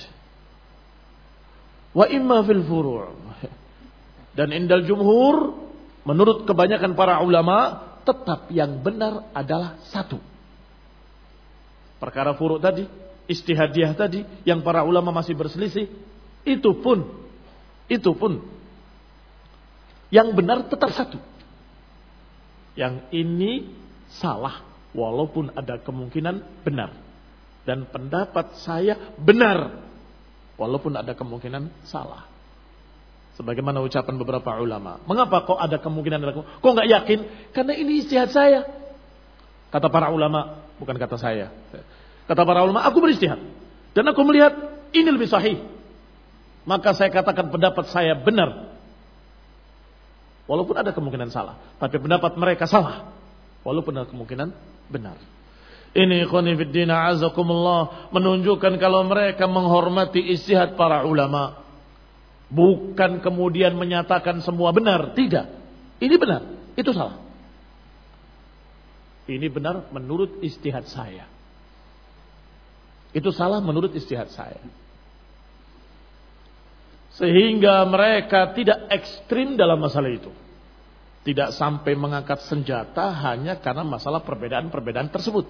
Wa imma fil furu', dan indal jumhur menurut kebanyakan para ulama tetap yang benar adalah satu. Perkara furu' tadi, ijtihadiyah tadi yang para ulama masih berselisih, itu pun itu pun yang benar tetap satu. Yang ini salah walaupun ada kemungkinan benar, dan pendapat saya benar walaupun ada kemungkinan salah. Sebagaimana ucapan beberapa ulama, mengapa kok ada kemungkinan, ada kemungkinan? Kok nggak yakin? Karena ini ijtihad saya. Kata para ulama, bukan kata saya. Kata para ulama, aku beristihad dan aku melihat ini lebih sahih, maka saya katakan pendapat saya benar walaupun ada kemungkinan salah. Tapi pendapat mereka salah walaupun ada kemungkinan benar. Ini ikhwani fid din a'azakumullah menunjukkan kalau mereka menghormati ijtihad para ulama, bukan kemudian menyatakan semua benar. Tidak, ini benar, itu salah. Ini benar menurut ijtihad saya, itu salah menurut ijtihad saya. Sehingga mereka tidak ekstrim dalam masalah itu, tidak sampai mengangkat senjata hanya karena masalah perbedaan-perbedaan tersebut.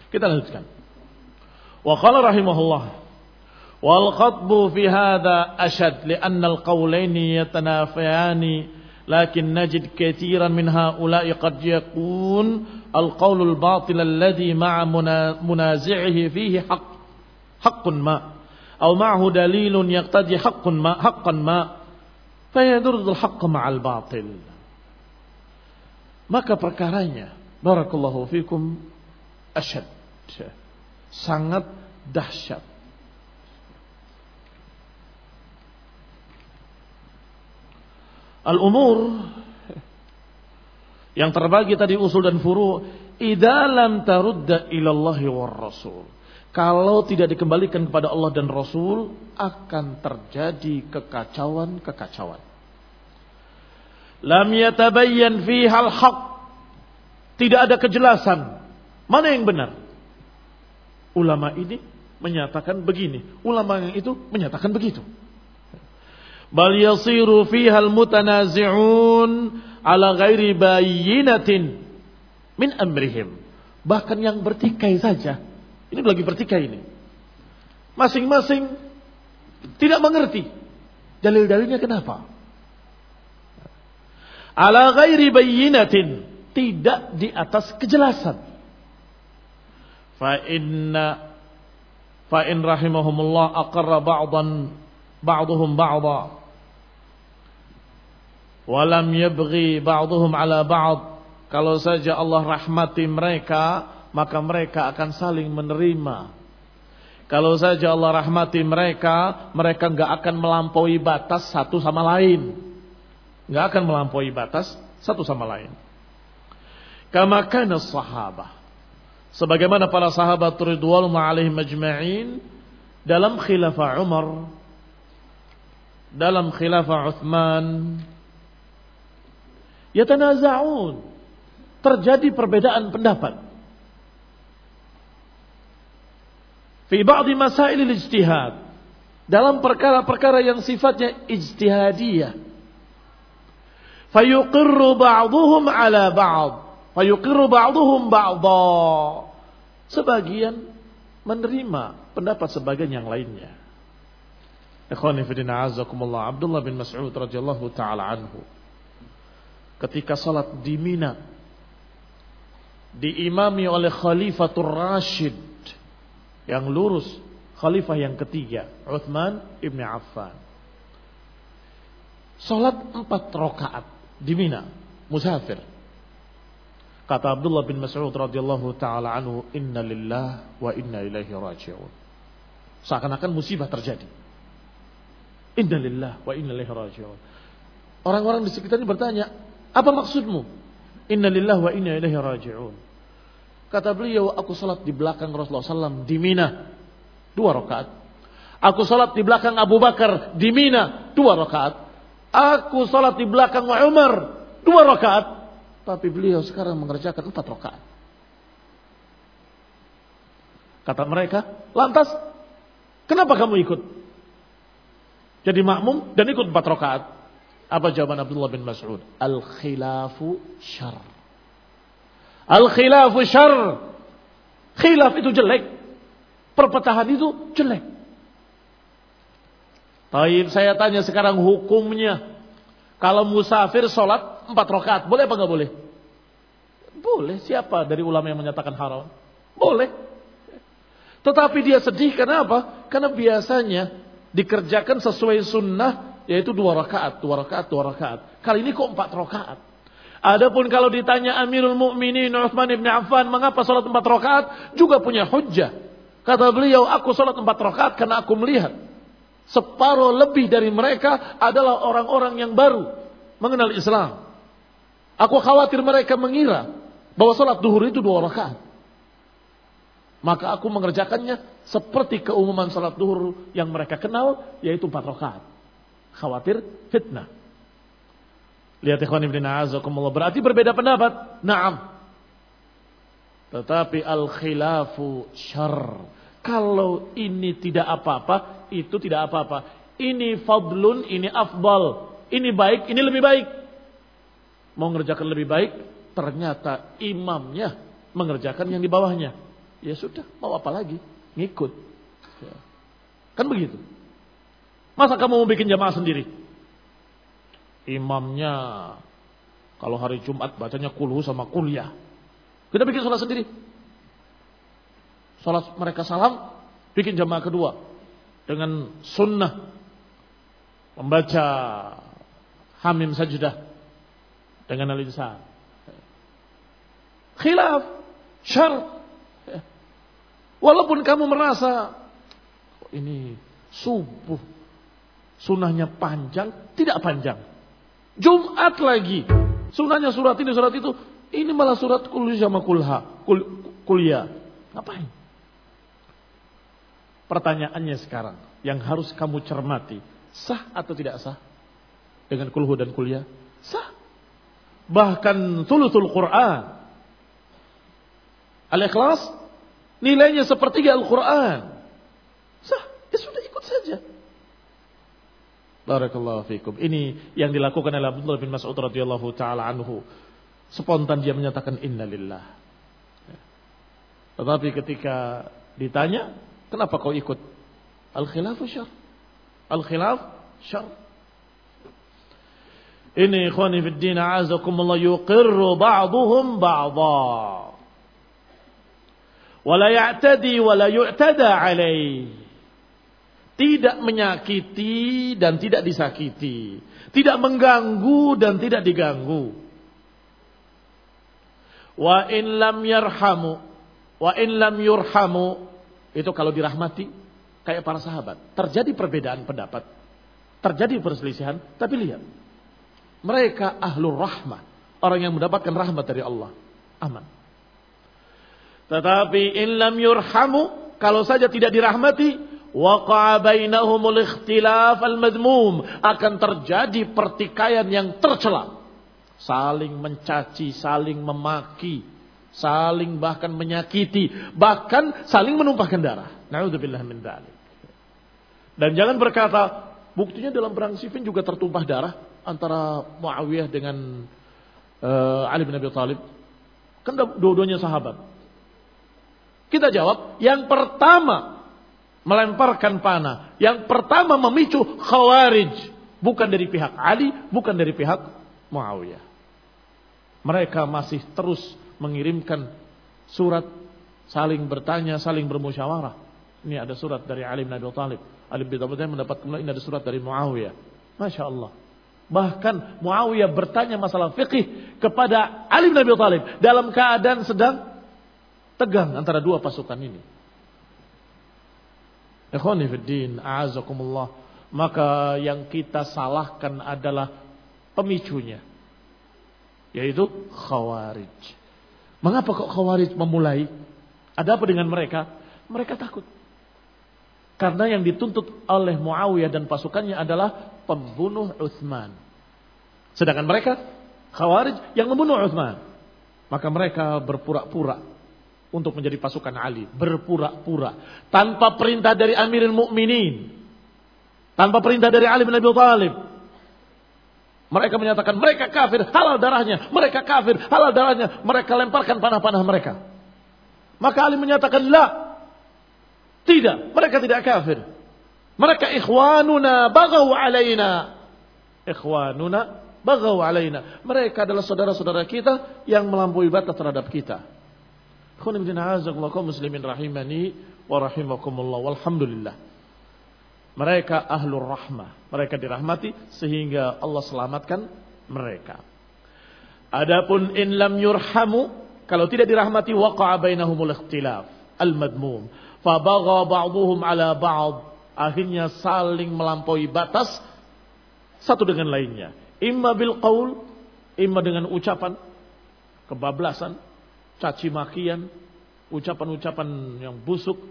Kita lanjutkan. Wa qala rahimahullah wal khatbu fi hadha ashad li'anna al-qawlaini yatanafayani lakin najid katiran min ha'ula'i qad yakun al-qawlu al-batil alladhi ma'a munazi'ihi fihi haqq haqqun ma aw ma'ahu dalilun yaqtadi haqqun ma haqqan ma fayadurru al-haqq ma'al batil. Maka perkaranya barakallahu fikum ashad, sangat dahsyat. Al-umur yang terbagi tadi usul dan furu' idza lam tarudda ila Allah war Rasul. Kalau tidak dikembalikan kepada Allah dan Rasul akan terjadi kekacauan-kekacauan. Lam yatabayyan fiha al-haq. Tidak ada kejelasan mana yang benar. Ulama ini menyatakan begini, ulama yang itu menyatakan begitu. Bal yasiru fiha al-mutanazi'un ala ghairi bayyinatin min amrihim. Bahkan yang bertikai saja, ini lagi bertikai ini, masing-masing tidak mengerti dalil-dalilnya kenapa. Ala ghairi bayyinatin, tidak di atas kejelasan. Fa inna fa in rahimahumullah aqarra ba'dan ba'dhum ba'dha wa lam yabghi ba'dhum ala ba'd. Kalau saja Allah rahmati mereka, maka mereka akan saling menerima. Kalau saja Allah rahmati mereka, mereka enggak akan melampaui batas satu sama lain. Enggak akan melampaui batas satu sama lain. Kama kana sahabah, sebagaimana para sahabat ridwanullah alaihim ajma'in dalam khilafah Umar, dalam khilafah Uthman, yatanaza'un, terjadi perbedaan pendapat fi ba'dhi masail al-ijtihad, dalam perkara-perkara yang sifatnya ijtihadiyah. Fayuqirru ba'dhuhum ala ba'd, fayuqirru ba'dhuhum ba'dha, sebagian menerima pendapat sebagian yang lainnya. Ikhwani fi din a'azzakumullah, Abdullah bin Mas'ud radhiyallahu taala anhu ketika salat di Mina diimami oleh Khalifatur Rashid yang lurus, khalifah yang ketiga, Uthman ibn Affan. Salat empat rakaat di Mina, musafir. Kata Abdullah bin Mas'ud radhiyallahu taala anhu, "Inna lillahi wa inna ilaihi raji'un." Seakan-akan musibah terjadi. Inna lillahi wa inna ilaihi raji'un. Orang-orang di sekitarnya bertanya, "Apa maksudmu? Inna lillahi wa inna ilaihi raji'un." Kata beliau, "Aku salat di belakang Rasulullah sallallahu alaihi wasallam di Mina, dua rakaat. Aku salat di belakang Abu Bakar di Mina, dua rakaat. Aku salat di belakang Umar, dua rakaat. Tapi beliau sekarang mengerjakan empat rakaat." Kata mereka, "Lantas kenapa kamu ikut jadi makmum dan ikut empat rakaat?" Apa jawaban Abdullah bin Mas'ud? Al-khilafu syarr. Al-khilafu syarr. Khilaf itu jelek. Perpecahan itu jelek. Taib, saya tanya sekarang hukumnya. Kalau musafir sholat empat rakaat, boleh apa enggak boleh? Boleh. Siapa dari ulama yang menyatakan haram? Boleh. Tetapi dia sedih, kenapa? Karena biasanya dikerjakan sesuai sunnah, yaitu dua rakaat, dua rakaat, dua rakaat. Kali ini kok empat rakaat. Adapun kalau ditanya Amirul Mukminin Utsman bin Affan mengapa salat empat rakaat, juga punya hujjah. Kata beliau, aku salat empat rakaat karena aku melihat separuh lebih dari mereka adalah orang-orang yang baru mengenal Islam. Aku khawatir mereka mengira bahwa salat duhur itu dua rakaat. Maka aku mengerjakannya seperti keumuman salat duhur yang mereka kenal, yaitu empat rakaat. Khawatir fitnah. Lihat ikhwan ibn a'azakumullah, berarti berbeda pendapat. Naam. Tetapi al-khilafu syarr. Kalau ini tidak apa-apa, itu tidak apa-apa. Ini fadlun, ini afdal. Ini baik, ini lebih baik. Mau mengerjakan lebih baik, ternyata imamnya mengerjakan yang di bawahnya. ya sudah, mau apa lagi? Ngikut. Ya. Kan begitu. Masa kamu mau bikin jamaah sendiri? Imamnya kalau hari Jumat bacanya kulhu sama kuliah. Kita bikin sholat sendiri. Sholat mereka salam, bikin jamaah kedua dengan sunnah membaca Hamim Sajdah dengan al-insan. Khilaf, syar. Walaupun kamu merasa oh, ini subuh sunnahnya panjang, tidak panjang. Jumat lagi, sunnahnya surat ini surat itu, ini malah surat kuliah sama kulha, kul, kuliah. Ngapain? Pertanyaannya sekarang yang harus kamu cermati, sah atau tidak sah dengan kulhu dan kuliah? Sah. Bahkan thuluthul Quran, Al-Ikhlas nilainya sepertiga Al-Quran. Sah, ya sudah ikut saja. Barakallahu fikum. Ini yang dilakukan oleh Abdullah bin Mas'ud radhiyallahu taala anhu. Spontan dia menyatakan innalillah. Tetapi ketika ditanya, kenapa kau ikut? Al-khilafu syarr. Al-khilaf syarr. Ini ikhwani fid din a'azakumullah yuqirru ba'dhum ba'dha. Wala ya'tadi wala yu'tada alaih. Tidak menyakiti dan tidak disakiti. Tidak mengganggu dan tidak diganggu. Wa in lam yarhamu. Wa in lam yurhamu. Itu kalau dirahmati. Kayak para sahabat. Terjadi perbedaan pendapat. Terjadi perselisihan. Tapi lihat. Mereka ahlur rahmah. Orang yang mendapatkan rahmat dari Allah. Aman. Tetapi in lam yurhamu. Kalau saja tidak dirahmati. Waqa'a bainahumul ikhtilaf al-madmum. Akan terjadi pertikaian yang tercela. Saling mencaci, saling memaki, saling bahkan menyakiti, bahkan saling menumpahkan darah. Na'udzubillah min dzalik. Dan jangan berkata, buktinya dalam perang Siffin juga tertumpah darah antara Muawiyah dengan uh, Ali bin Abi Thalib. Kan dua-duanya sahabat. Kita jawab, yang pertama melemparkan panah, yang pertama memicu Khawarij, bukan dari pihak Ali, bukan dari pihak Muawiyah. Mereka masih terus mengirimkan surat, saling bertanya, saling bermusyawarah. Ini ada surat dari Ali bin Abi Thalib. Ali bin Abi Thalib mendapat kemudian ini ada surat dari Muawiyah. Masya Allah. Bahkan Muawiyah bertanya masalah fikih kepada Ali bin Abi Thalib dalam keadaan sedang tegang antara dua pasukan ini. Ikhwani fid din, a'azakumullah. Maka yang kita salahkan adalah pemicunya, yaitu Khawarij. Mengapa kok Khawarij memulai? Ada apa dengan mereka? Mereka takut. Karena yang dituntut oleh Muawiyah dan pasukannya adalah pembunuh Utsman. Sedangkan mereka Khawarij yang membunuh Utsman. Maka mereka berpura-pura untuk menjadi pasukan Ali, berpura-pura tanpa perintah dari Amirul Mukminin, tanpa perintah dari Ali bin Abi Thalib. Mereka menyatakan mereka kafir, halal darahnya, mereka kafir, halal darahnya, mereka lemparkan panah-panah mereka. Maka Ali menyatakan la, tidak, mereka tidak kafir. Mereka ikhwanuna baghaw alaina. Ikhwanuna baghaw alaina. Mereka adalah saudara-saudara kita yang melampaui batas terhadap kita. Muslimin rahimani wa rahimakumullah. Walhamdulillah. Mereka ahlur rahmah. Mereka dirahmati sehingga Allah selamatkan mereka. Adapun in lam yurhamu, kalau tidak dirahmati, waqa'a bainahumul ikhtilaf al-madmum. Fa bagha ba'dhum ala ba'd. Akhirnya saling melampaui batas satu dengan lainnya. Imma bil qaul, imma dengan ucapan kebablasan, caci makian, ucapan-ucapan yang busuk,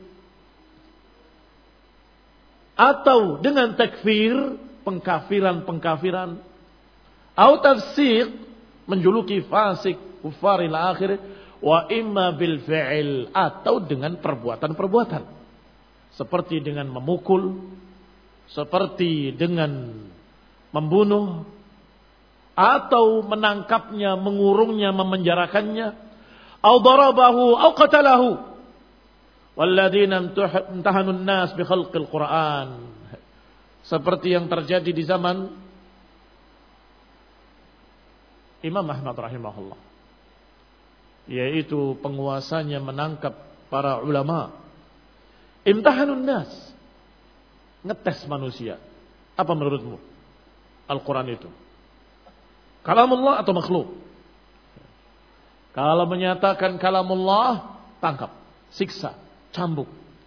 atau dengan takfir, pengkafiran-pengkafiran, atau tafsir, menjuluki fasik, kufar ila akhir, wa imma bil fi'il, atau dengan perbuatan-perbuatan, seperti dengan memukul, seperti dengan membunuh, atau menangkapnya, mengurungnya, memenjarakannya, au darabahu au qatalahu, Walladzina imtahanun nas bi khalqil Qur'an. Seperti yang terjadi di zaman Imam Ahmad rahimahullah, yaitu penguasanya menangkap para ulama. Imtahanun nas, ngetes manusia. Apa menurutmu Al-Quran itu? Kalamullah atau makhluk? Kalau menyatakan kalamullah, tangkap, siksa, cambuk.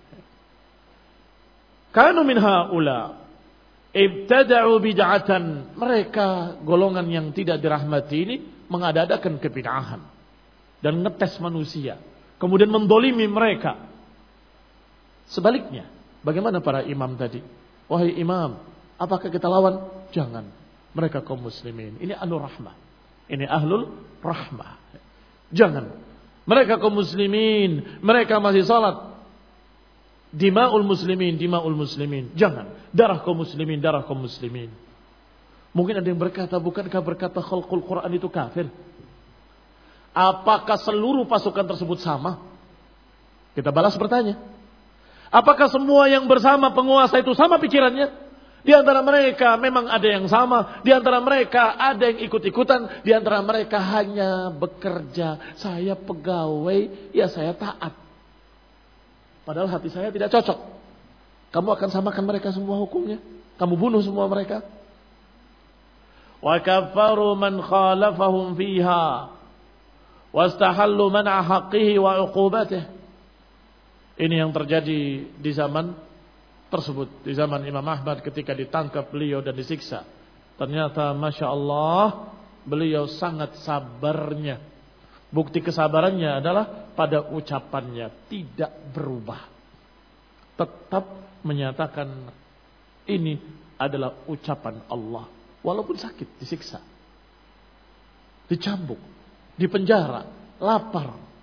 Kanu min haula ibtada'u bid'atan. Mereka golongan yang tidak dirahmati ini mengadakan kebid'ahan dan ngetes manusia, kemudian mendolimi mereka. Sebaliknya, bagaimana para imam tadi? Wahai imam, apakah kita lawan? Jangan. Mereka kaum muslimin. Ini ahlul rahmah. Ini ahlul rahmah. Jangan. Mereka kaum muslimin. Mereka masih salat. Dima'ul muslimin, dima'ul muslimin. Jangan. Darah kaum muslimin, darah kaum muslimin. Mungkin ada yang berkata, bukankah berkata khalqul Quran itu kafir? Apakah seluruh pasukan tersebut sama? Kita balas bertanya. Apakah semua yang bersama penguasa itu sama pikirannya? Di antara mereka memang ada yang sama. Di antara mereka ada yang ikut-ikutan. Di antara mereka hanya bekerja. Saya pegawai, ya saya taat. Padahal hati saya tidak cocok. Kamu akan samakan mereka semua hukumnya? Kamu bunuh semua mereka? Wa kaffaru man khalafahum fiha. Wastahallu man'a haqqihi wa uqubatih. Ini yang terjadi di zaman tersebut. Di zaman Imam Ahmad ketika ditangkap beliau dan disiksa. Ternyata Masya Allah, beliau sangat sabarnya. Bukti kesabarannya adalah pada ucapannya. Tidak berubah. Tetap menyatakan ini adalah ucapan Allah. Walaupun sakit, disiksa. Dicambuk. Dipenjara. Lapar.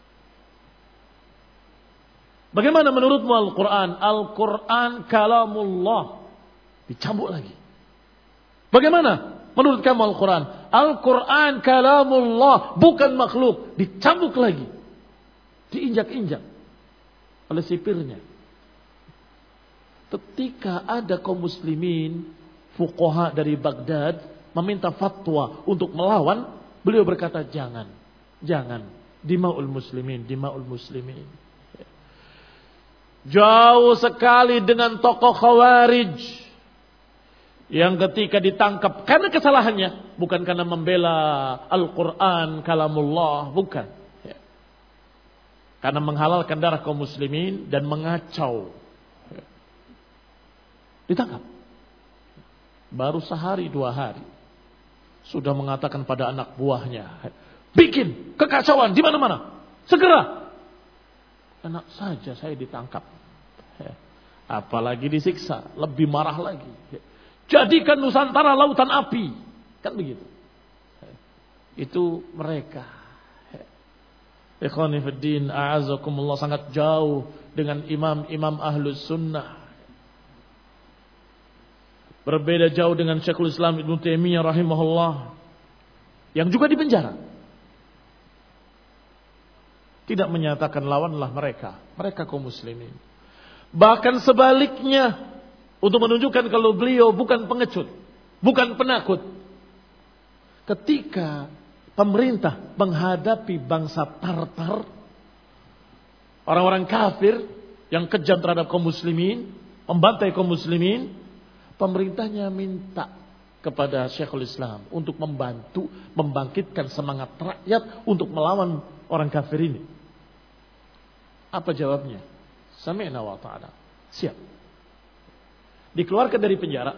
Bagaimana menurutmu Al-Quran? Al-Quran kalamullah. Dicambuk lagi. Bagaimana menurut kamu Al-Quran? Al-Quran kalamullah, bukan makhluk. Dicambuk lagi. Diinjak-injak oleh sipirnya. Ketika ada kaum muslimin, fuqaha dari Baghdad, meminta fatwa untuk melawan, beliau berkata jangan. Jangan. Dima'ul muslimin, dima'ul muslimin. Jauh sekali dengan tokoh Khawarij yang ketika ditangkap karena kesalahannya, bukan karena membela Al-Quran kalamullah, bukan, ya. Karena menghalalkan darah kaum muslimin dan mengacau, ya. Ditangkap. Baru sehari dua hari sudah mengatakan pada anak buahnya, bikin kekacauan di mana-mana, segera. Enak saja saya ditangkap. Apalagi disiksa, lebih marah lagi. Jadikan Nusantara lautan api. Kan begitu. Itu mereka. Ikhwani fiddin, a'azakumullah, sangat jauh dengan imam-imam ahlus sunnah. Berbeda jauh dengan Syekhul Islam Ibnu Taimiyah rahimahullah, yang juga dipenjara. Tidak menyatakan lawanlah mereka. Mereka kaum muslimin. Bahkan sebaliknya, untuk menunjukkan kalau beliau bukan pengecut, bukan penakut. Ketika pemerintah menghadapi bangsa Tartar, orang-orang kafir yang kejam terhadap kaum muslimin, membantai kaum muslimin, pemerintahnya minta kepada Syekhul Islam untuk membantu membangkitkan semangat rakyat untuk melawan orang kafir ini. Apa jawabnya? Sami'na wa ta'ala. Siap. Dikeluarkan dari penjara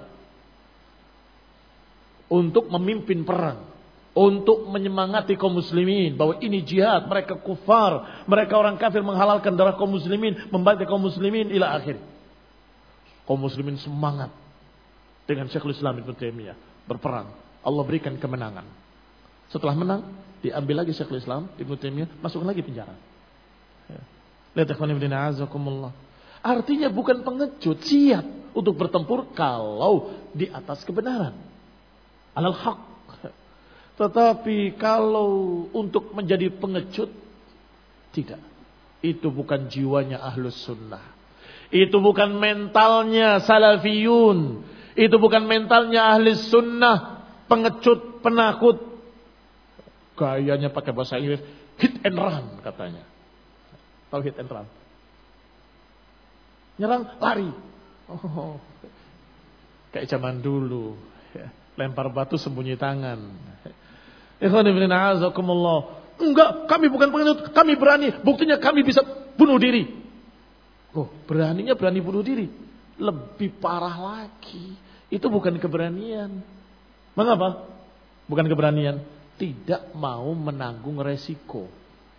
untuk memimpin perang, untuk menyemangati kaum muslimin bahwa ini jihad, mereka kufar, mereka orang kafir menghalalkan darah kaum muslimin, membantai kaum muslimin ila akhir. Kaum muslimin semangat dengan Syekhul Islam Ibnu Taimiyah berperang. Allah berikan kemenangan. Setelah menang, diambil lagi Syekhul Islam Ibnu Taimiyah, masuk lagi penjara. Lihat ikhwan fillah, a'azakumullah. Artinya bukan pengecut, siap untuk bertempur kalau di atas kebenaran. Alal haq. Tetapi kalau untuk menjadi pengecut, tidak. Itu bukan jiwanya ahlus sunnah. Itu bukan mentalnya salafiyun. Itu bukan mentalnya ahli sunnah. Pengecut, penakut. Gayanya pakai bahasa Inggris. Hit and run katanya. Tahu hit and run? Nyerang, lari. Oh, kayak zaman dulu. Lempar batu sembunyi tangan. Ikhwanifidina azakumullah. Enggak, kami bukan pengecut, kami berani. Buktinya kami bisa bunuh diri. Oh, beraninya berani bunuh diri. Lebih parah lagi. Itu bukan keberanian. Mengapa? Bukan keberanian. Tidak mau menanggung resiko.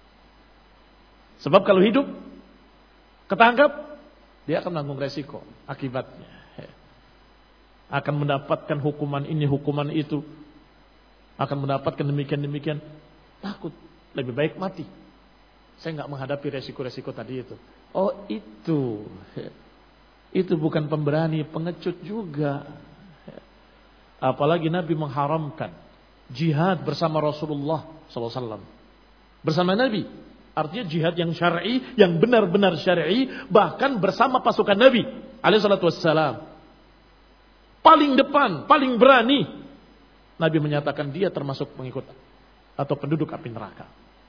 Sebab kalau hidup, ketangkap, dia akan menanggung resiko. Akibatnya. Akan mendapatkan hukuman ini, hukuman itu. Akan mendapatkan demikian-demikian. Takut. Lebih baik mati. Saya nggak menghadapi resiko-resiko tadi itu. Oh itu. Itu bukan pemberani, pengecut juga. Apalagi Nabi mengharamkan jihad bersama Rasulullah sallallahu alaihi wasallam. Bersama Nabi. Artinya jihad yang syar'i, yang benar-benar syar'i. Bahkan bersama pasukan Nabi alaihi salatu wassalam. Paling depan, paling berani. Nabi menyatakan dia termasuk pengikut atau penduduk api neraka.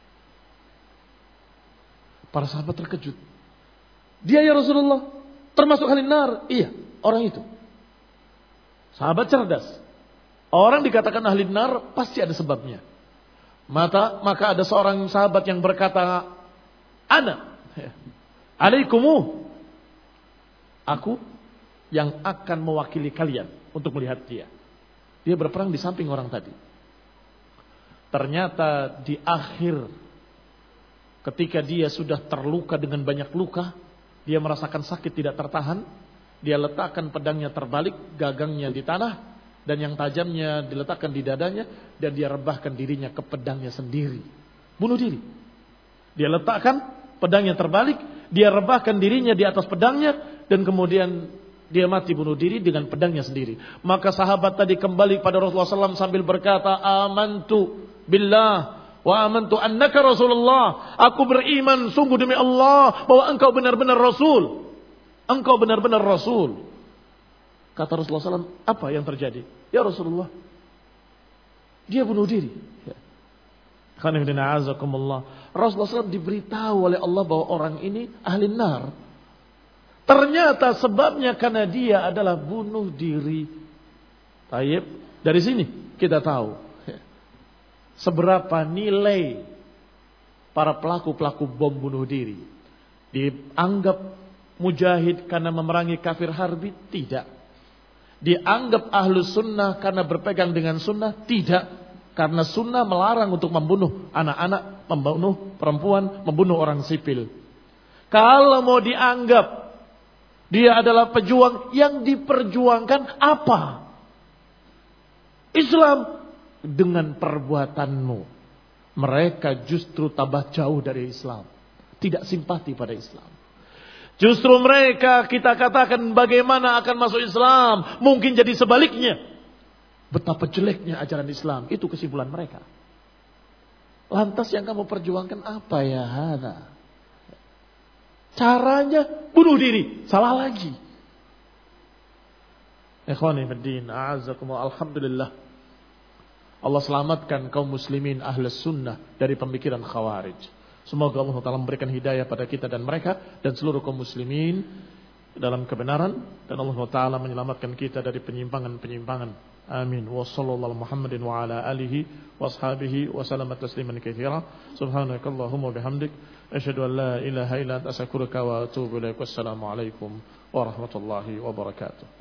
Para sahabat terkejut. Dia ya Rasulullah termasuk ahli nar. Iya, orang itu. Sahabat cerdas. Orang dikatakan ahli nar pasti ada sebabnya. Mata, maka ada seorang sahabat yang berkata, Ana alaikumu. Aku yang akan mewakili kalian untuk melihat dia. Dia berperang di samping orang tadi. Ternyata di akhir ketika dia sudah terluka dengan banyak luka, dia merasakan sakit tidak tertahan, dia letakkan pedangnya terbalik, gagangnya di tanah, dan yang tajamnya diletakkan di dadanya, dan dia rebahkan dirinya ke pedangnya sendiri. Bunuh diri. Dia letakkan pedangnya terbalik, dia rebahkan dirinya di atas pedangnya, dan kemudian dia mati bunuh diri dengan pedangnya sendiri. Maka sahabat tadi kembali pada Rasulullah sallallahu alaihi wasallam sambil berkata, Amantu billah wa amantu annaka Rasulullah. Aku beriman sungguh demi Allah bahwa engkau benar-benar Rasul. Engkau benar-benar Rasul. Kata Rasulullah sallallahu alaihi wasallam, apa yang terjadi? Ya Rasulullah, dia bunuh diri. Ya. Rasulullah sallallahu alaihi wasallam diberitahu oleh Allah bahwa orang ini ahli nar. Ternyata sebabnya karena dia adalah bunuh diri. Taib, dari sini kita tahu seberapa nilai para pelaku-pelaku bom bunuh diri. Dianggap mujahid karena memerangi kafir harbi? Tidak. Dianggap ahlus sunnah karena berpegang dengan sunnah? Tidak. Karena sunnah melarang untuk membunuh anak-anak, membunuh perempuan, membunuh orang sipil. Kalau mau dianggap dia adalah pejuang, yang diperjuangkan apa? Islam. Dengan perbuatanmu, mereka justru tambah jauh dari Islam. Tidak simpati pada Islam. Justru mereka kita katakan bagaimana akan masuk Islam. Mungkin jadi sebaliknya. Betapa jeleknya ajaran Islam. Itu kesimpulan mereka. Lantas yang kamu perjuangkan apa ya hana? Caranya bunuh diri. Salah lagi. Ikhwani fiddin, a'azzakumullah, alhamdulillah. Allah selamatkan kaum muslimin ahlus sunnah dari pemikiran khawarij. Semoga Allah Ta'ala memberikan hidayah pada kita dan mereka dan seluruh kaum muslimin dalam kebenaran, dan Allah Ta'ala menyelamatkan kita dari penyimpangan-penyimpangan. Amin. Wa sallallahu Muhammadin wa ala alihi wa ashabihi wa salama tasliman katsira. Subhanakallahumma bihamdik asyhadu an la ilaha illa anta astaghfiruka wa atubu ilaik. Wassalamu alaikum warahmatullahi wabarakatuh.